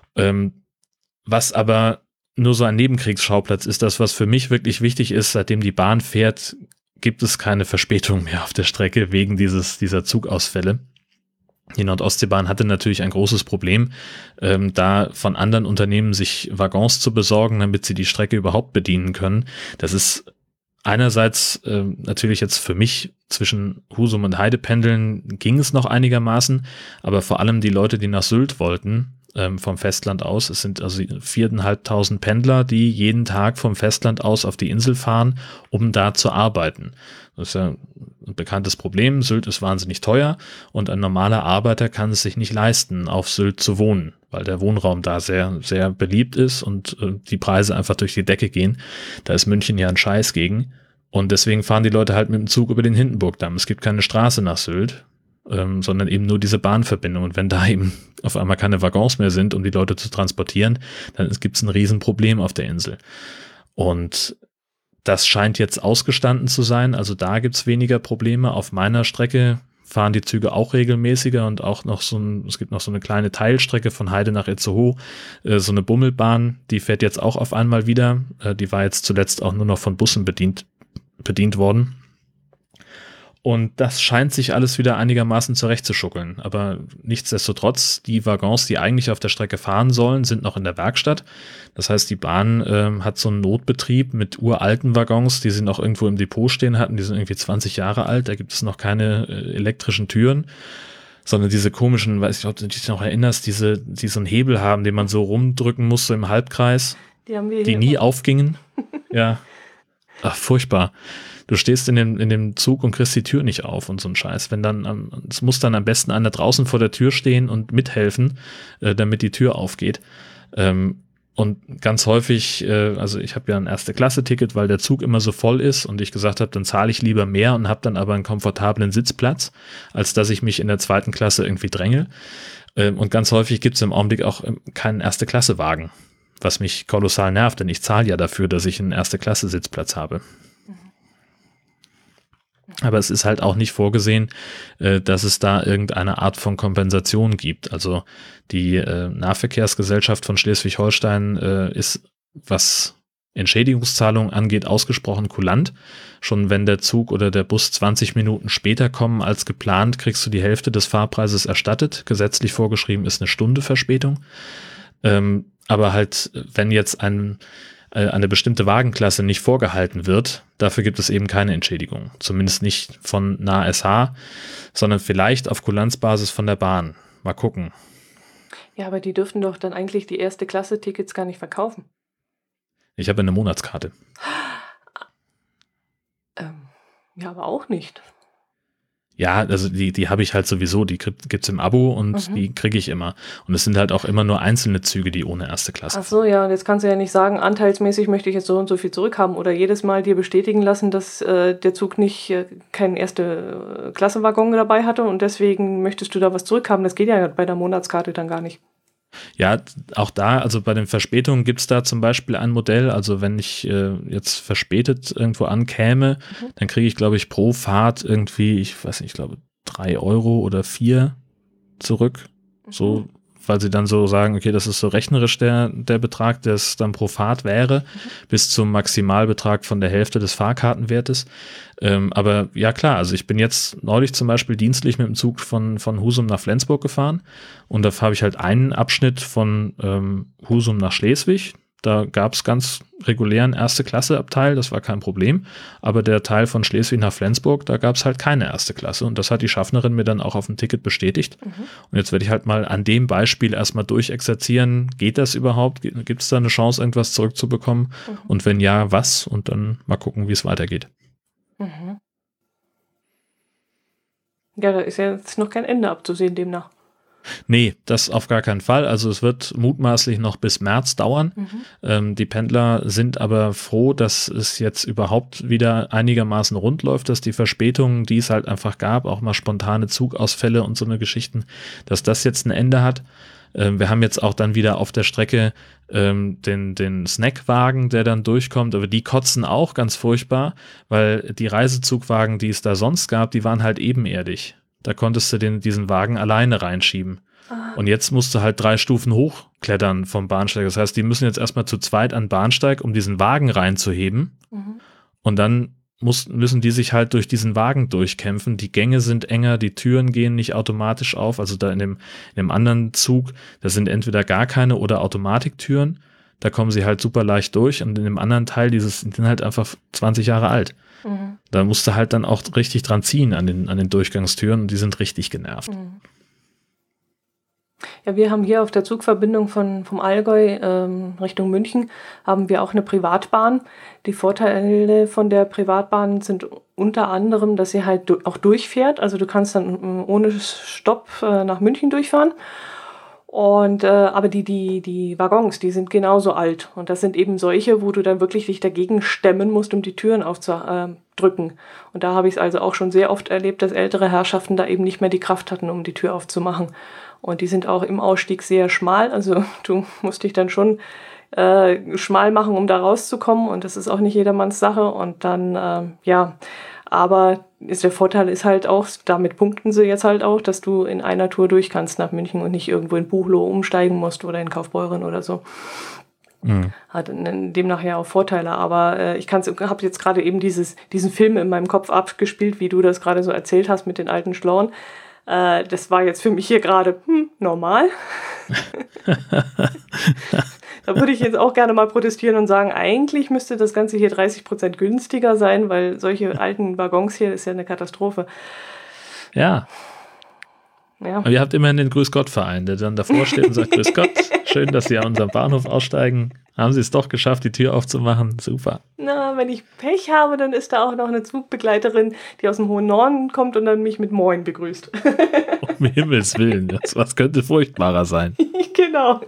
Was aber nur so ein Nebenkriegsschauplatz ist, das, was für mich wirklich wichtig ist, seitdem die Bahn fährt, gibt es keine Verspätung mehr auf der Strecke wegen dieser Zugausfälle. Die Nordostseebahn hatte natürlich ein großes Problem, da von anderen Unternehmen sich Waggons zu besorgen, damit sie die Strecke überhaupt bedienen können. Das ist einerseits natürlich jetzt für mich zwischen Husum und Heide pendeln ging es noch einigermaßen, aber vor allem die Leute, die nach Sylt wollten, vom Festland aus, es sind also 4.500 Pendler, die jeden Tag vom Festland aus auf die Insel fahren, um da zu arbeiten. Das ist ja ein bekanntes Problem. Sylt ist wahnsinnig teuer und ein normaler Arbeiter kann es sich nicht leisten, auf Sylt zu wohnen, weil der Wohnraum da sehr, sehr beliebt ist und die Preise einfach durch die Decke gehen. Da ist München ja ein Scheiß gegen. Und deswegen fahren die Leute halt mit dem Zug über den Hindenburgdamm. Es gibt keine Straße nach Sylt, sondern eben nur diese Bahnverbindung. Und wenn da eben auf einmal keine Waggons mehr sind, um die Leute zu transportieren, dann gibt es ein Riesenproblem auf der Insel. Und das scheint jetzt ausgestanden zu sein. Also da gibt es weniger Probleme. Auf meiner Strecke fahren die Züge auch regelmäßiger und auch noch es gibt noch so eine kleine Teilstrecke von Heide nach Itzehoe, so eine Bummelbahn, die fährt jetzt auch auf einmal wieder. Die war jetzt zuletzt auch nur noch von Bussen bedient worden. Und das scheint sich alles wieder einigermaßen zurechtzuschuckeln. Aber nichtsdestotrotz, die Waggons, die eigentlich auf der Strecke fahren sollen, sind noch in der Werkstatt. Das heißt, die Bahn hat so einen Notbetrieb mit uralten Waggons, die sie noch irgendwo im Depot stehen hatten. Die sind irgendwie 20 Jahre alt. Da gibt es noch keine elektrischen Türen, sondern diese komischen, weiß ich, ob du dich noch erinnerst, die so einen Hebel haben, den man so rumdrücken muss, so im Halbkreis, die nie aufgingen. Ja. Ach, furchtbar. Du stehst in dem Zug und kriegst die Tür nicht auf und so ein Scheiß. Es muss dann am besten einer draußen vor der Tür stehen und mithelfen, damit die Tür aufgeht. Und ganz häufig, also ich habe ja ein Erste-Klasse-Ticket, weil der Zug immer so voll ist und ich gesagt habe, dann zahle ich lieber mehr und habe dann aber einen komfortablen Sitzplatz, als dass ich mich in der zweiten Klasse irgendwie dränge. Und ganz häufig gibt es im Augenblick auch keinen Erste-Klasse-Wagen, was mich kolossal nervt, denn ich zahle ja dafür, dass ich einen Erste-Klasse-Sitzplatz habe. Aber es ist halt auch nicht vorgesehen, dass es da irgendeine Art von Kompensation gibt. Also die Nahverkehrsgesellschaft von Schleswig-Holstein ist, was Entschädigungszahlungen angeht, ausgesprochen kulant. Schon wenn der Zug oder der Bus 20 Minuten später kommen als geplant, kriegst du die Hälfte des Fahrpreises erstattet. Gesetzlich vorgeschrieben ist eine Stunde Verspätung. Aber halt, wenn jetzt eine bestimmte Wagenklasse nicht vorgehalten wird, dafür gibt es eben keine Entschädigung. Zumindest nicht von NASH, sondern vielleicht auf Kulanzbasis von der Bahn. Mal gucken. Ja, aber die dürften doch dann eigentlich die Erste-Klasse-Tickets gar nicht verkaufen. Ich habe eine Monatskarte. Ja, aber auch nicht. Ja, also die habe ich halt sowieso, die gibt's im Abo und die kriege ich immer. Und es sind halt auch immer nur einzelne Züge, die ohne erste Klasse. Ach so, ja, und jetzt kannst du ja nicht sagen, anteilsmäßig möchte ich jetzt so und so viel zurückhaben oder jedes Mal dir bestätigen lassen, dass der Zug nicht keinen Erste-Klasse-Waggon dabei hatte und deswegen möchtest du da was zurückhaben. Das geht ja bei der Monatskarte dann gar nicht. Ja, auch da, also bei den Verspätungen gibt's da zum Beispiel ein Modell, also wenn ich jetzt verspätet irgendwo ankäme, dann kriege ich, glaube ich, pro Fahrt irgendwie, ich weiß nicht, ich glaube 3 Euro oder 4 zurück, so, weil sie dann so sagen, okay, das ist so rechnerisch der Betrag, der es dann pro Fahrt wäre, bis zum Maximalbetrag von der Hälfte des Fahrkartenwertes. Aber ja klar, also ich bin jetzt neulich zum Beispiel dienstlich mit dem Zug von Husum nach Flensburg gefahren und da habe ich halt einen Abschnitt von Husum nach Schleswig. Da gab es ganz regulären Erste-Klasse-Abteil, das war kein Problem. Aber der Teil von Schleswig nach Flensburg, da gab es halt keine erste Klasse. Und das hat die Schaffnerin mir dann auch auf dem Ticket bestätigt. Und jetzt werde ich halt mal an dem Beispiel erstmal durchexerzieren. Geht das überhaupt? Gibt es da eine Chance, irgendwas zurückzubekommen? Und wenn ja, was? Und dann mal gucken, wie es weitergeht. Ja, da ist ja jetzt noch kein Ende abzusehen demnach. Nee, das auf gar keinen Fall. Also es wird mutmaßlich noch bis März dauern. Die Pendler sind aber froh, dass es jetzt überhaupt wieder einigermaßen rund läuft, dass die Verspätungen, die es halt einfach gab, auch mal spontane Zugausfälle und so eine Geschichten, dass das jetzt ein Ende hat. Wir haben jetzt auch dann wieder auf der Strecke den Snackwagen, der dann durchkommt, aber die kotzen auch ganz furchtbar, weil die Reisezugwagen, die es da sonst gab, die waren halt ebenerdig. Da konntest du diesen Wagen alleine reinschieben. Und jetzt musst du halt 3 Stufen hochklettern vom Bahnsteig. Das heißt, die müssen jetzt erstmal zu zweit an den Bahnsteig, um diesen Wagen reinzuheben. Und dann müssen die sich halt durch diesen Wagen durchkämpfen. Die Gänge sind enger, die Türen gehen nicht automatisch auf. Also da in dem anderen Zug, da sind entweder gar keine oder Automatiktüren. Da kommen sie halt super leicht durch. Und in dem anderen Teil, die sind halt einfach 20 Jahre alt. Da musst du halt dann auch richtig dran ziehen an den Durchgangstüren und die sind richtig genervt. Ja, wir haben hier auf der Zugverbindung vom Allgäu Richtung München haben wir auch eine Privatbahn. Die Vorteile von der Privatbahn sind unter anderem, dass sie halt auch durchfährt. Also du kannst dann ohne Stopp nach München durchfahren. Und aber die Waggons, die sind genauso alt. Und das sind eben solche, wo du dann wirklich dich dagegen stemmen musst, um die Türen aufzudrücken. Und da habe ich es also auch schon sehr oft erlebt, dass ältere Herrschaften da eben nicht mehr die Kraft hatten, um die Tür aufzumachen. Und die sind auch im Ausstieg sehr schmal. Also du musst dich dann schon schmal machen, um da rauszukommen. Und das ist auch nicht jedermanns Sache. Und dann, aber der Vorteil ist halt auch, damit punkten sie jetzt halt auch, dass du in einer Tour durch kannst nach München und nicht irgendwo in Buchloe umsteigen musst oder in Kaufbeuren oder so. Hat demnach ja auch Vorteile, aber ich habe jetzt gerade eben diesen Film in meinem Kopf abgespielt, wie du das gerade so erzählt hast mit den alten Schloren. Das war jetzt für mich hier gerade normal. Da würde ich jetzt auch gerne mal protestieren und sagen, eigentlich müsste das Ganze hier 30% günstiger sein, weil solche alten Waggons hier ist ja eine Katastrophe. Ja. Aber ihr habt immerhin den Grüß-Gott-Verein, der dann davor steht und sagt, Grüß Gott, schön, dass Sie an unserem Bahnhof aussteigen. Haben Sie es doch geschafft, die Tür aufzumachen? Super. Na, wenn ich Pech habe, dann ist da auch noch eine Zugbegleiterin, die aus dem hohen Norden kommt und dann mich mit Moin begrüßt. Um Himmels Willen, was könnte furchtbarer sein? Genau.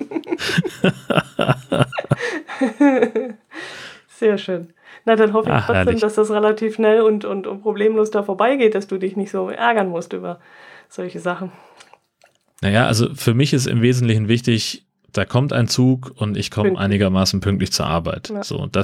Sehr schön. Na, dann hoffe ich trotzdem, herrlich, dass das relativ schnell und problemlos da vorbeigeht, dass du dich nicht so ärgern musst über solche Sachen. Naja, also für mich ist im Wesentlichen wichtig, da kommt ein Zug und ich komme einigermaßen pünktlich zur Arbeit. Ja. So, und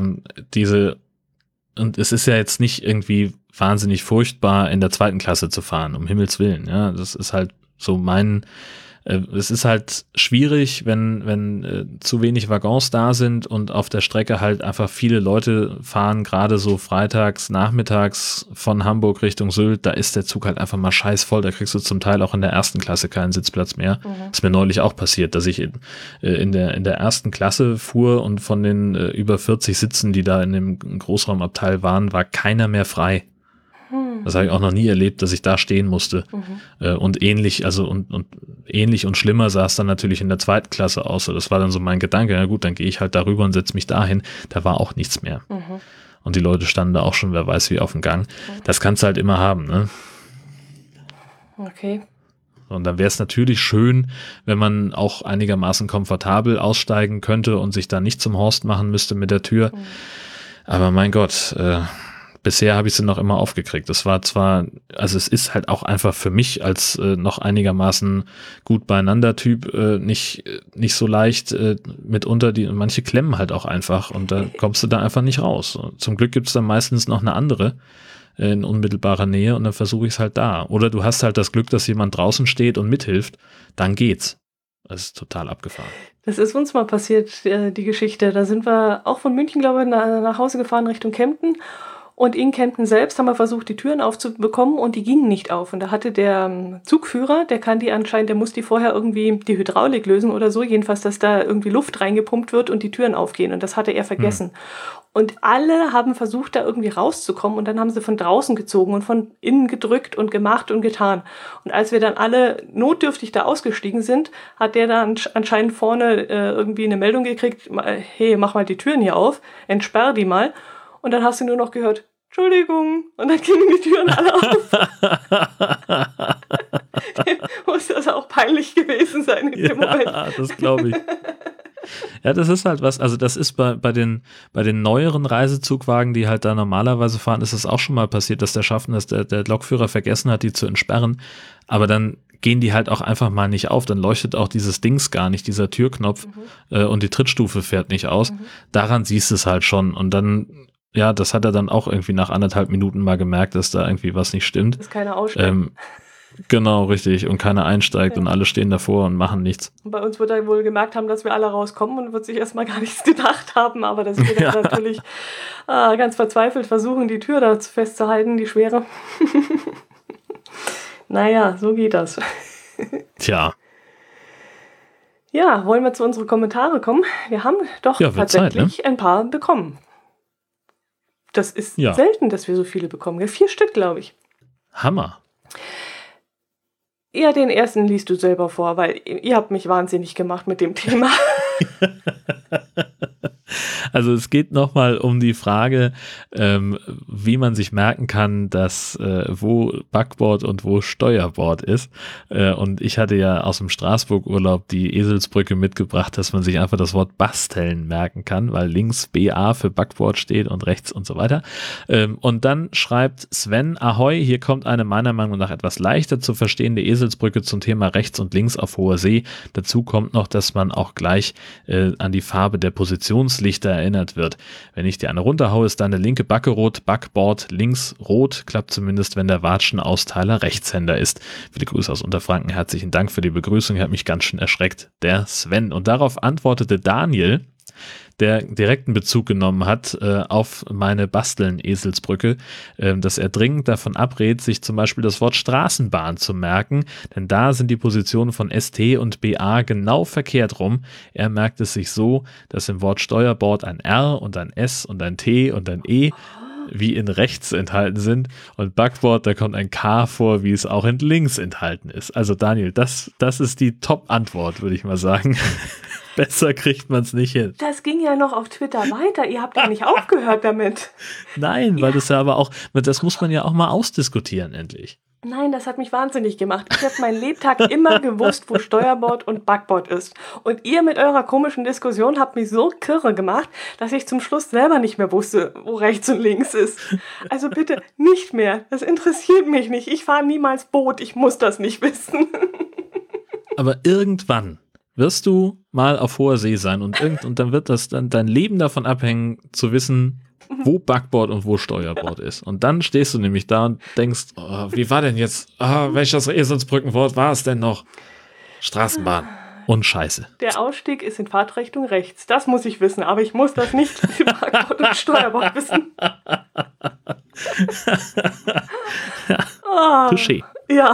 und es ist ja jetzt nicht irgendwie wahnsinnig furchtbar, in der 2. Klasse zu fahren, um Himmels Willen. Ja, das ist halt so es ist halt schwierig, wenn zu wenig Waggons da sind und auf der Strecke halt einfach viele Leute fahren, gerade so freitags, nachmittags von Hamburg Richtung Sylt, da ist der Zug halt einfach mal scheißvoll, da kriegst du zum Teil auch in der 1. Klasse keinen Sitzplatz mehr. Ist mir neulich auch passiert, dass ich in der 1. Klasse fuhr und von den über 40 Sitzen, die da in dem Großraumabteil waren, war keiner mehr frei. Das habe ich auch noch nie erlebt, dass ich da stehen musste. Und ähnlich, und ähnlich und schlimmer sah es dann natürlich in der 2. Klasse aus. Das war dann so mein Gedanke, ja gut, dann gehe ich halt darüber und setze mich dahin. Da war auch nichts mehr. Und die Leute standen da auch schon, wer weiß wie, auf dem Gang. Das kannst du halt immer haben, ne? Okay. Und dann wäre es natürlich schön, wenn man auch einigermaßen komfortabel aussteigen könnte und sich da nicht zum Horst machen müsste mit der Tür. Aber mein Gott, bisher habe ich sie noch immer aufgekriegt. Das war zwar, also es ist halt auch einfach für mich als noch einigermaßen gut beieinander Typ nicht so leicht mitunter, manche klemmen halt auch einfach und da kommst du da einfach nicht raus. Zum Glück gibt es dann meistens noch eine andere in unmittelbarer Nähe und dann versuche ich es halt da. Oder du hast halt das Glück, dass jemand draußen steht und mithilft, dann geht's. Das ist total abgefahren. Das ist uns mal passiert, die Geschichte. Da sind wir auch von München, glaube ich, nach Hause gefahren Richtung Kempten. Und in Kempten selbst haben wir versucht, die Türen aufzubekommen und die gingen nicht auf. Und da hatte der Zugführer, der muss die vorher irgendwie die Hydraulik lösen oder so, jedenfalls, dass da irgendwie Luft reingepumpt wird und die Türen aufgehen. Und das hatte er vergessen. Und alle haben versucht, da irgendwie rauszukommen und dann haben sie von draußen gezogen und von innen gedrückt und gemacht und getan. Und als wir dann alle notdürftig da ausgestiegen sind, hat der dann anscheinend vorne irgendwie eine Meldung gekriegt, hey, mach mal die Türen hier auf, entsperr die mal. Und dann hast du nur noch gehört, Entschuldigung. Und dann gingen die Türen alle auf. dem Moment. Ja, das glaube ich. Ja, das ist halt was, also das ist bei den neueren Reisezugwagen, die halt da normalerweise fahren, ist es auch schon mal passiert, dass der Lokführer vergessen hat, die zu entsperren, aber dann gehen die halt auch einfach mal nicht auf, dann leuchtet auch dieses Dings gar nicht, dieser Türknopf und die Trittstufe fährt nicht aus. Daran siehst du es halt schon und dann, ja, das hat er dann auch irgendwie nach 1,5 Minuten mal gemerkt, dass da irgendwie was nicht stimmt. Dass keiner aussteigt. Genau, richtig. Und keiner einsteigt und alle stehen davor und machen nichts. Und bei uns wird er wohl gemerkt haben, dass wir alle rauskommen und wird sich erstmal gar nichts gedacht haben, aber dass wir dann natürlich ganz verzweifelt versuchen, die Tür da festzuhalten, die schwere. Naja, so geht das. Tja. Ja, wollen wir zu unseren Kommentaren kommen? Wir haben doch tatsächlich Zeit, ne? Ein paar bekommen. Das ist selten, dass wir so viele bekommen. 4 Stück, glaube ich. Hammer. Ja, den ersten liest du selber vor, weil ihr habt mich wahnsinnig gemacht mit dem Thema. Also es geht nochmal um die Frage, wie man sich merken kann, dass wo Backbord und wo Steuerbord ist. Und ich hatte ja aus dem Straßburg-Urlaub die Eselsbrücke mitgebracht, dass man sich einfach das Wort basteln merken kann, weil links BA für Backbord steht und rechts und so weiter. Und dann schreibt Sven, Ahoi, hier kommt eine meiner Meinung nach etwas leichter zu verstehende Eselsbrücke zum Thema rechts und links auf hoher See. Dazu kommt noch, dass man auch gleich an die Farbe der Positionslichter erinnert wird. Wenn ich dir eine runterhaue, ist deine linke Backe rot, Backbord links rot, klappt zumindest, wenn der Watschenausteiler Rechtshänder ist. Viele Grüße aus Unterfranken, herzlichen Dank für die Begrüßung, hat mich ganz schön erschreckt, der Sven. Und darauf antwortete Daniel, der direkten Bezug genommen hat auf meine Basteln-Eselsbrücke, dass er dringend davon abrät, sich zum Beispiel das Wort Straßenbahn zu merken, denn da sind die Positionen von ST und BA genau verkehrt rum. Er merkt es sich so, dass im Wort Steuerbord ein R und ein S und ein T und ein E wie in rechts enthalten sind und Backbord, da kommt ein K vor, wie es auch in links enthalten ist. Also Daniel, das ist die Top-Antwort, würde ich mal sagen. Besser kriegt man es nicht hin. Das ging ja noch auf Twitter weiter. Ihr habt ja nicht aufgehört damit. Nein, weil das ja aber auch, das muss man ja auch mal ausdiskutieren endlich. Nein, das hat mich wahnsinnig gemacht. Ich habe meinen Lebtag immer gewusst, wo Steuerbord und Backbord ist. Und ihr mit eurer komischen Diskussion habt mich so kirre gemacht, dass ich zum Schluss selber nicht mehr wusste, wo rechts und links ist. Also bitte nicht mehr. Das interessiert mich nicht. Ich fahre niemals Boot. Ich muss das nicht wissen. Aber irgendwann wirst du mal auf hoher See sein und dann wird das dann dein Leben davon abhängen, zu wissen, wo Backbord und wo Steuerbord ist. Und dann stehst du nämlich da und denkst, oh, wie war denn jetzt, welches Eselsbrückenwort war es denn noch? Straßenbahn und Scheiße. Der Ausstieg ist in Fahrtrichtung rechts. Das muss ich wissen, aber ich muss das nicht für Backbord und Steuerbord wissen. Touché. Ja.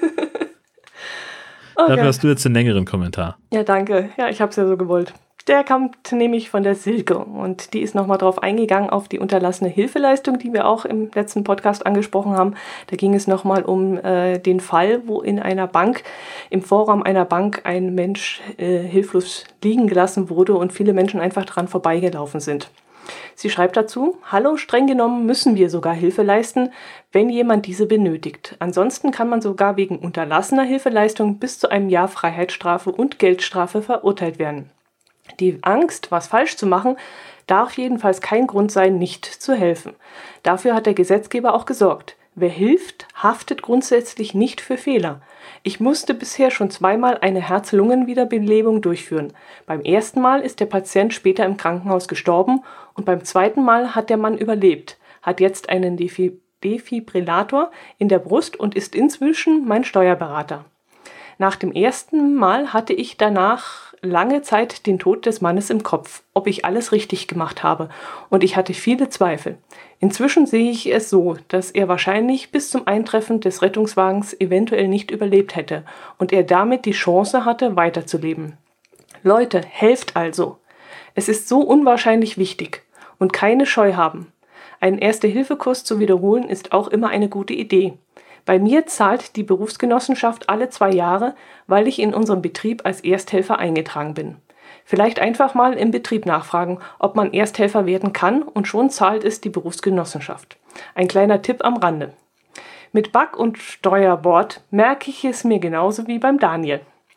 Okay. Dafür hast du jetzt einen längeren Kommentar. Ja, danke. Ja, ich habe es ja so gewollt. Der kommt nämlich von der Silke und die ist nochmal drauf eingegangen auf die unterlassene Hilfeleistung, die wir auch im letzten Podcast angesprochen haben. Da ging es nochmal um den Fall, wo in einer Bank, im Vorraum einer Bank ein Mensch hilflos liegen gelassen wurde und viele Menschen einfach dran vorbeigelaufen sind. Sie schreibt dazu, hallo, streng genommen müssen wir sogar Hilfe leisten, wenn jemand diese benötigt. Ansonsten kann man sogar wegen unterlassener Hilfeleistung bis zu einem Jahr Freiheitsstrafe und Geldstrafe verurteilt werden. Die Angst, was falsch zu machen, darf jedenfalls kein Grund sein, nicht zu helfen. Dafür hat der Gesetzgeber auch gesorgt. Wer hilft, haftet grundsätzlich nicht für Fehler. Ich musste bisher schon 2-mal eine Herz-Lungen-Wiederbelebung durchführen. Beim ersten Mal ist der Patient später im Krankenhaus gestorben und beim zweiten Mal hat der Mann überlebt, hat jetzt einen Defibrillator in der Brust und ist inzwischen mein Steuerberater. Nach dem ersten Mal hatte ich danach lange Zeit den Tod des Mannes im Kopf, ob ich alles richtig gemacht habe, und ich hatte viele Zweifel. Inzwischen sehe ich es so, dass er wahrscheinlich bis zum Eintreffen des Rettungswagens eventuell nicht überlebt hätte und er damit die Chance hatte, weiterzuleben. Leute, helft also. Es ist so unwahrscheinlich wichtig und keine Scheu haben. Einen Erste-Hilfe-Kurs zu wiederholen ist auch immer eine gute Idee. Bei mir zahlt die Berufsgenossenschaft alle 2 Jahre, weil ich in unserem Betrieb als Ersthelfer eingetragen bin. Vielleicht einfach mal im Betrieb nachfragen, ob man Ersthelfer werden kann, und schon zahlt es die Berufsgenossenschaft. Ein kleiner Tipp am Rande. Mit Back- und Steuerbord merke ich es mir genauso wie beim Daniel.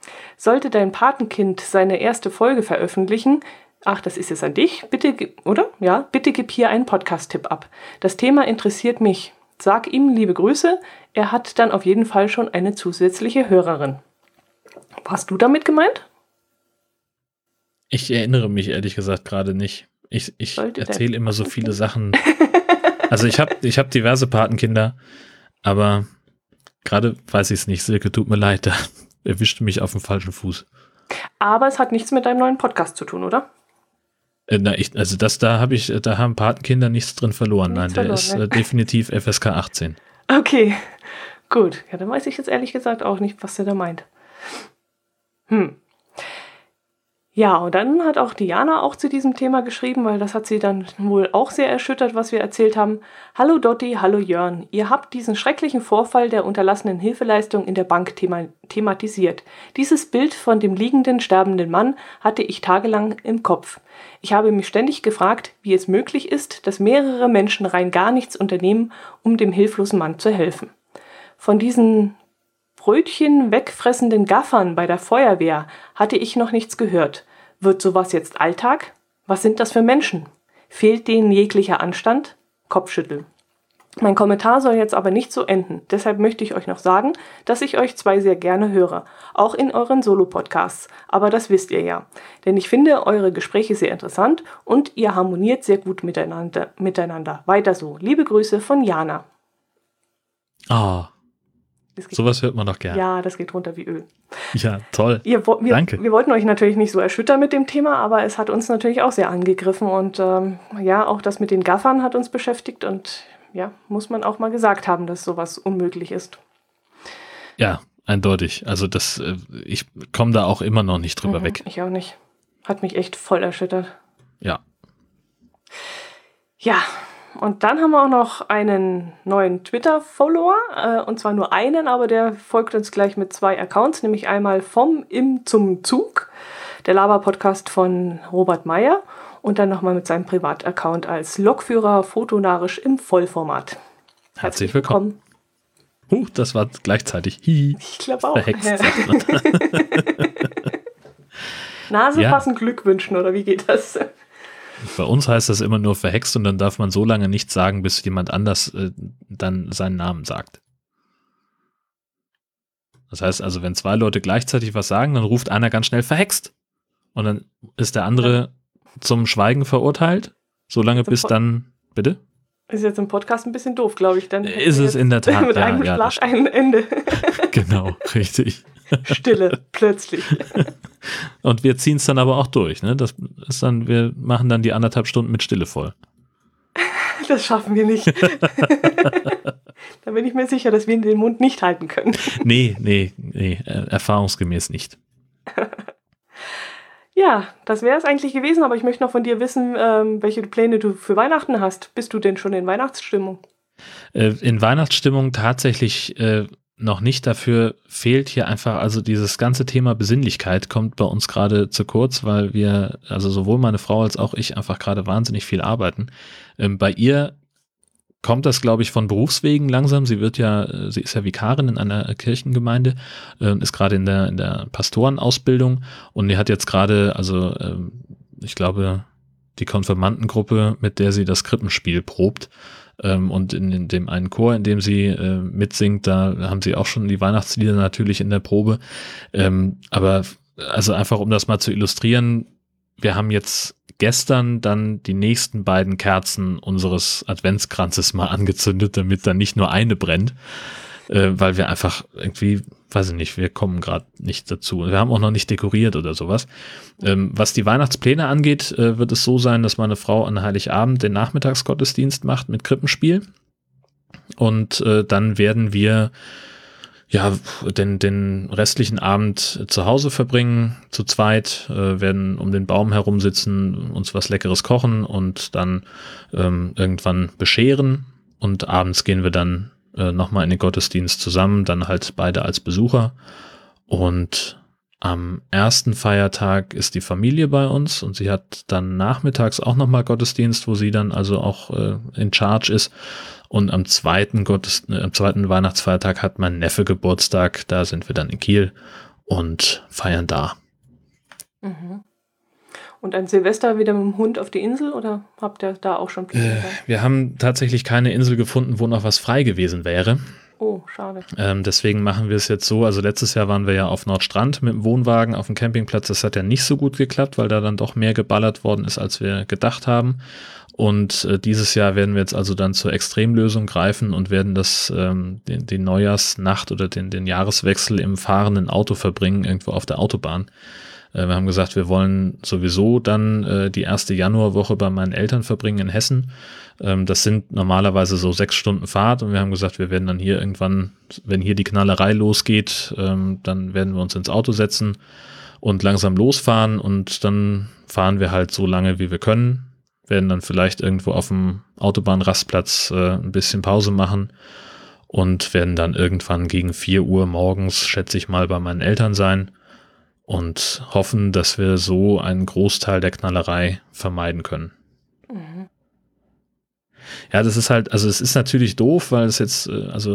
Sollte dein Patenkind seine erste Folge veröffentlichen, ach, das ist jetzt an dich, bitte, oder? Ja, bitte gib hier einen Podcast-Tipp ab. Das Thema interessiert mich. Sag ihm liebe Grüße, er hat dann auf jeden Fall schon eine zusätzliche Hörerin. Hast du damit gemeint? Ich erinnere mich ehrlich gesagt gerade nicht. Ich erzähle immer so viele Sachen. Also ich hab diverse Patenkinder, aber gerade weiß ich es nicht. Silke, tut mir leid, da erwischte mich auf dem falschen Fuß. Aber es hat nichts mit deinem neuen Podcast zu tun, oder? Da haben Patenkinder nichts drin verloren. Nein, der ist definitiv FSK 18. Okay, gut. Ja, dann weiß ich jetzt ehrlich gesagt auch nicht, was der da meint. Ja, und dann hat auch Diana auch zu diesem Thema geschrieben, weil das hat sie dann wohl auch sehr erschüttert, was wir erzählt haben. Hallo Dotti, hallo Jörn. Ihr habt diesen schrecklichen Vorfall der unterlassenen Hilfeleistung in der Bank thematisiert. Dieses Bild von dem liegenden, sterbenden Mann hatte ich tagelang im Kopf. Ich habe mich ständig gefragt, wie es möglich ist, dass mehrere Menschen rein gar nichts unternehmen, um dem hilflosen Mann zu helfen. Von diesen Brötchen wegfressenden Gaffern bei der Feuerwehr hatte ich noch nichts gehört. Wird sowas jetzt Alltag? Was sind das für Menschen? Fehlt denen jeglicher Anstand? Kopfschütteln. Mein Kommentar soll jetzt aber nicht so enden. Deshalb möchte ich euch noch sagen, dass ich euch zwei sehr gerne höre. Auch in euren Solo-Podcasts. Aber das wisst ihr ja. Denn ich finde eure Gespräche sehr interessant und ihr harmoniert sehr gut miteinander. Weiter so. Liebe Grüße von Jana. Sowas hört man doch gerne. Ja, das geht runter wie Öl. Ja, toll. Danke. Wir wollten euch natürlich nicht so erschüttern mit dem Thema, aber es hat uns natürlich auch sehr angegriffen. Und auch das mit den Gaffern hat uns beschäftigt. Und ja, muss man auch mal gesagt haben, dass sowas unmöglich ist. Ja, eindeutig. Also ich komme da auch immer noch nicht drüber weg. Ich auch nicht. Hat mich echt voll erschüttert. Ja. Ja. Und dann haben wir auch noch einen neuen Twitter-Follower, und zwar nur einen, aber der folgt uns gleich mit 2 Accounts, nämlich einmal vom Im zum Zug, der Laber-Podcast von Robert Meyer, und dann nochmal mit seinem Privataccount als Lokführer fotonarisch im Vollformat. Herzlich willkommen. Das war gleichzeitig. Ich glaube auch. Verhext. Nase passen Glückwünschen, oder wie geht das? Bei uns heißt das immer nur verhext und dann darf man so lange nichts sagen, bis jemand anders dann seinen Namen sagt. Das heißt also, wenn 2 Leute gleichzeitig was sagen, dann ruft einer ganz schnell verhext. Und dann ist der andere zum Schweigen verurteilt, solange bis dann, bitte? Ist jetzt im Podcast ein bisschen doof, glaube ich. Dann ist es in der Tat. Mit einem Schlag ein Ende. Genau, richtig. Stille, plötzlich. Und wir ziehen es dann aber auch durch, ne? Das ist dann, wir machen dann die 1,5 Stunden mit Stille voll. Das schaffen wir nicht. Da bin ich mir sicher, dass wir den Mund nicht halten können. Nee, erfahrungsgemäß nicht. Ja, das wäre es eigentlich gewesen, aber ich möchte noch von dir wissen, welche Pläne du für Weihnachten hast. Bist du denn schon in Weihnachtsstimmung? In Weihnachtsstimmung tatsächlich noch nicht. Dafür fehlt hier einfach, also dieses ganze Thema Besinnlichkeit kommt bei uns gerade zu kurz, weil wir, also sowohl meine Frau als auch ich einfach gerade wahnsinnig viel arbeiten. Bei ihr kommt das, glaube ich, von Berufswegen langsam. Sie ist ja Vikarin in einer Kirchengemeinde, ist gerade in der Pastorenausbildung und die hat jetzt gerade, ich glaube, die Konfirmandengruppe, mit der sie das Krippenspiel probt. Und in dem einen Chor, in dem sie mitsingt, da haben sie auch schon die Weihnachtslieder natürlich in der Probe. Aber also einfach, um das mal zu illustrieren, wir haben jetzt gestern dann die nächsten beiden Kerzen unseres Adventskranzes mal angezündet, damit dann nicht nur eine brennt, weil wir einfach irgendwie, weiß ich nicht, wir kommen gerade nicht dazu. Wir haben auch noch nicht dekoriert oder sowas. Was die Weihnachtspläne angeht, wird es so sein, dass meine Frau an Heiligabend den Nachmittagsgottesdienst macht mit Krippenspiel und dann werden wir den restlichen Abend zu Hause verbringen, zu zweit, werden um den Baum herum sitzen, uns was Leckeres kochen und dann irgendwann bescheren und abends gehen wir dann nochmal in den Gottesdienst zusammen, dann halt beide als Besucher und am ersten Feiertag ist die Familie bei uns und sie hat dann nachmittags auch nochmal Gottesdienst, wo sie dann also auch in Charge ist. Und am zweiten Weihnachtsfeiertag hat mein Neffe Geburtstag, da sind wir dann in Kiel und feiern da. Mhm. Und an Silvester wieder mit dem Hund auf die Insel oder habt ihr da auch schon Pläne? Wir haben tatsächlich keine Insel gefunden, wo noch was frei gewesen wäre. Oh, schade. Deswegen machen wir es jetzt so, also letztes Jahr waren wir ja auf Nordstrand mit dem Wohnwagen auf dem Campingplatz, das hat ja nicht so gut geklappt, weil da dann doch mehr geballert worden ist, als wir gedacht haben. Und dieses Jahr werden wir jetzt also dann zur Extremlösung greifen und werden die Neujahrsnacht oder den Jahreswechsel im fahrenden Auto verbringen, irgendwo auf der Autobahn. Wir haben gesagt, wir wollen sowieso dann die erste Januarwoche bei meinen Eltern verbringen in Hessen. Das sind normalerweise so 6 Stunden Fahrt und wir haben gesagt, wir werden dann hier irgendwann, wenn hier die Knallerei losgeht, dann werden wir uns ins Auto setzen und langsam losfahren und dann fahren wir halt so lange, wie wir können, werden dann vielleicht irgendwo auf dem Autobahnrastplatz ein bisschen Pause machen und werden dann irgendwann gegen 4 Uhr morgens, schätze ich mal, bei meinen Eltern sein. Und hoffen, dass wir so einen Großteil der Knallerei vermeiden können. Mhm. Ja, das ist halt, also es ist natürlich doof, weil es jetzt,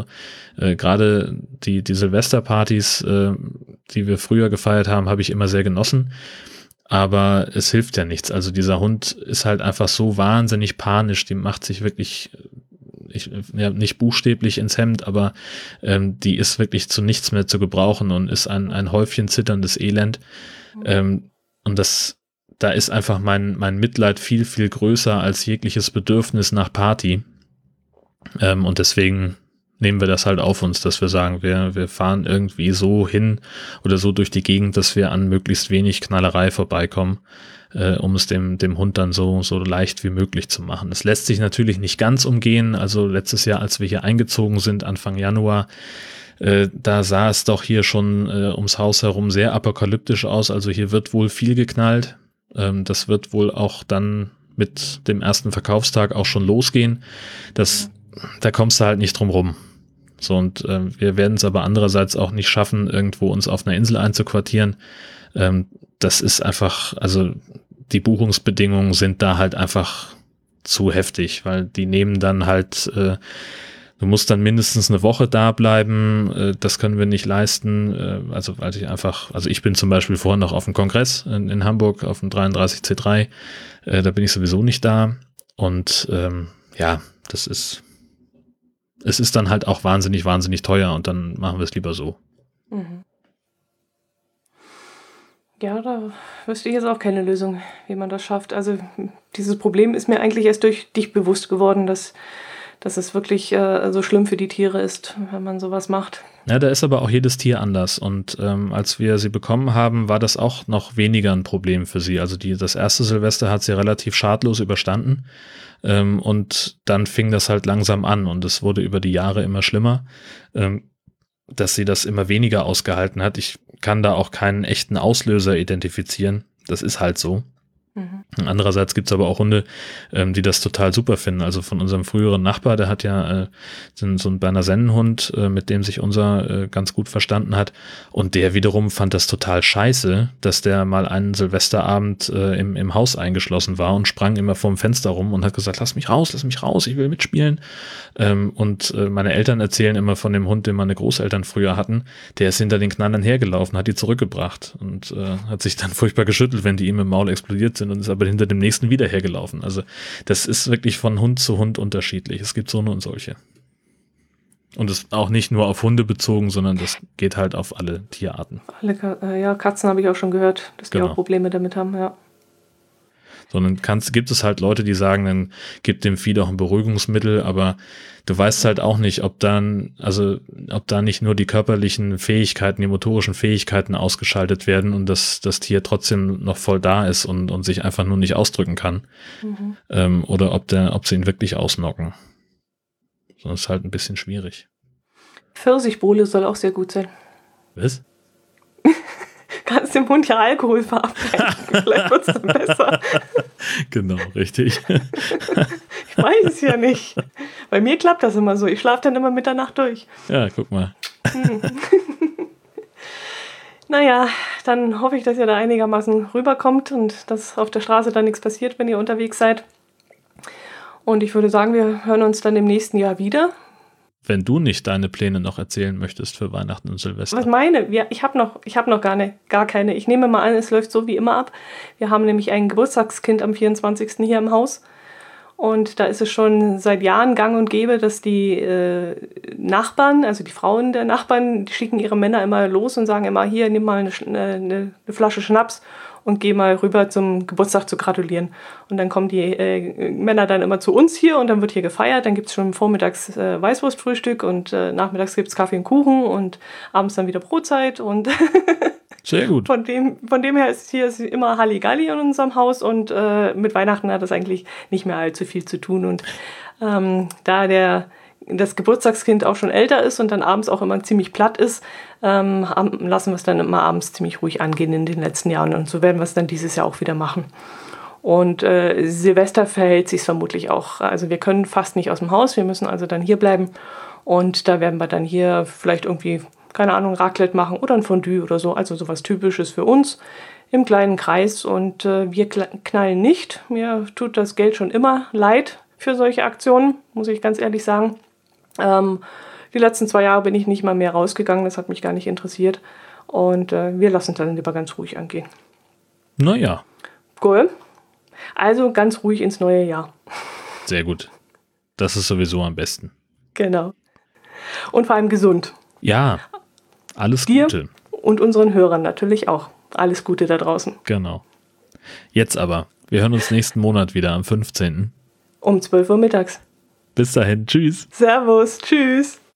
gerade die Silvesterpartys, die wir früher gefeiert haben, habe ich immer sehr genossen. Aber es hilft ja nichts. Also dieser Hund ist halt einfach so wahnsinnig panisch, die macht sich wirklich nicht buchstäblich ins Hemd, aber die ist wirklich zu nichts mehr zu gebrauchen und ist ein Häufchen zitterndes Elend. Und da ist einfach mein Mitleid viel, viel größer als jegliches Bedürfnis nach Party. Und deswegen nehmen wir das halt auf uns, dass wir sagen, wir fahren irgendwie so hin oder so durch die Gegend, dass wir an möglichst wenig Knallerei vorbeikommen, um es dem Hund dann so leicht wie möglich zu machen. Es lässt sich natürlich nicht ganz umgehen. Also letztes Jahr, als wir hier eingezogen sind, Anfang Januar, da sah es doch hier schon ums Haus herum sehr apokalyptisch aus. Also hier wird wohl viel geknallt. Das wird wohl auch dann mit dem ersten Verkaufstag auch schon losgehen. Da kommst du halt nicht drum rum. So, und wir werden es aber andererseits auch nicht schaffen, irgendwo uns auf einer Insel einzuquartieren. Das ist einfach, also die Buchungsbedingungen sind da halt einfach zu heftig, weil die nehmen dann halt, du musst dann mindestens eine Woche da bleiben, das können wir nicht leisten, also ich bin zum Beispiel vorhin noch auf dem Kongress in Hamburg, auf dem 33C3, da bin ich sowieso nicht da und es ist dann halt auch wahnsinnig, wahnsinnig teuer und dann machen wir es lieber so. Mhm. Ja, da wüsste ich jetzt auch keine Lösung, wie man das schafft. Also dieses Problem ist mir eigentlich erst durch dich bewusst geworden, dass es wirklich so schlimm für die Tiere ist, wenn man sowas macht. Ja, da ist aber auch jedes Tier anders und als wir sie bekommen haben, war das auch noch weniger ein Problem für sie. Also das erste Silvester hat sie relativ schadlos überstanden und dann fing das halt langsam an und es wurde über die Jahre immer schlimmer, dass sie das immer weniger ausgehalten hat. Ich kann da auch keinen echten Auslöser identifizieren. Das ist halt so. Mhm. Andererseits gibt es aber auch Hunde, die das total super finden. Also von unserem früheren Nachbar, der hat ja so einen Berner Sennenhund, mit dem sich unser ganz gut verstanden hat. Und der wiederum fand das total scheiße, dass der mal einen Silvesterabend im Haus eingeschlossen war und sprang immer vorm Fenster rum und hat gesagt, lass mich raus, ich will mitspielen. Und meine Eltern erzählen immer von dem Hund, den meine Großeltern früher hatten. Der ist hinter den Knallern hergelaufen, hat die zurückgebracht und hat sich dann furchtbar geschüttelt, wenn die ihm im Maul explodiert sind und ist aber hinter dem nächsten wieder hergelaufen. Also das ist wirklich von Hund zu Hund unterschiedlich. Es gibt so und solche. Und es ist auch nicht nur auf Hunde bezogen, sondern das geht halt auf alle Tierarten. Katzen habe ich auch schon gehört, dass die auch Probleme damit haben, ja. Sondern gibt es halt Leute, die sagen, dann gibt dem Vieh doch ein Beruhigungsmittel, aber du weißt halt auch nicht, ob da nicht nur die körperlichen Fähigkeiten, die motorischen Fähigkeiten ausgeschaltet werden und das Tier trotzdem noch voll da ist und sich einfach nur nicht ausdrücken kann. Mhm. Oder ob sie ihn wirklich ausnocken. Das ist halt ein bisschen schwierig. Pfirsichbowle soll auch sehr gut sein. Was? Kannst dem Hund ja Alkohol verabreichen. Vielleicht wird es dann besser. Genau, richtig. Ich weiß es ja nicht. Bei mir klappt das immer so. Ich schlafe dann immer Mitternacht durch. Ja, guck mal. Naja, dann hoffe ich, dass ihr da einigermaßen rüberkommt und dass auf der Straße dann nichts passiert, wenn ihr unterwegs seid. Und ich würde sagen, wir hören uns dann im nächsten Jahr wieder. wenn du nicht deine Pläne noch erzählen möchtest für Weihnachten und Silvester. Was meine? Ich hab noch gar keine. Ich nehme mal an, es läuft so wie immer ab. Wir haben nämlich ein Geburtstagskind am 24. hier im Haus. Und da ist es schon seit Jahren gang und gäbe, dass die Nachbarn, also die Frauen der Nachbarn, die schicken ihre Männer immer los und sagen immer, hier, nimm mal eine Flasche Schnaps und geh mal rüber zum Geburtstag zu gratulieren. Und dann kommen die Männer dann immer zu uns hier und dann wird hier gefeiert. Dann gibt es schon vormittags Weißwurstfrühstück und nachmittags gibt es Kaffee und Kuchen und abends dann wieder Brotzeit. Und sehr gut. Von dem her ist hier immer Halligalli in unserem Haus und mit Weihnachten hat das eigentlich nicht mehr allzu viel zu tun. Und da das Geburtstagskind auch schon älter ist und dann abends auch immer ziemlich platt ist, lassen wir es dann immer abends ziemlich ruhig angehen in den letzten Jahren. Und so werden wir es dann dieses Jahr auch wieder machen. Und Silvester verhält sich vermutlich auch. Also wir können fast nicht aus dem Haus, wir müssen also dann hier bleiben. Und da werden wir dann hier vielleicht irgendwie, keine Ahnung, Raclette machen oder ein Fondue oder so. Also sowas Typisches für uns im kleinen Kreis. Und wir knallen nicht. Mir tut das Geld schon immer leid für solche Aktionen, muss ich ganz ehrlich sagen. Die letzten 2 Jahre bin ich nicht mal mehr rausgegangen. Das hat mich gar nicht interessiert. Und wir lassen es dann lieber ganz ruhig angehen. Naja. Cool. Also ganz ruhig ins neue Jahr. Sehr gut. Das ist sowieso am besten. Genau. Und vor allem gesund. Ja, alles Dir Gute. Und unseren Hörern natürlich auch. Alles Gute da draußen. Genau. Jetzt aber. Wir hören uns nächsten Monat wieder am 15. Um 12 Uhr mittags. Bis dahin. Tschüss. Servus. Tschüss.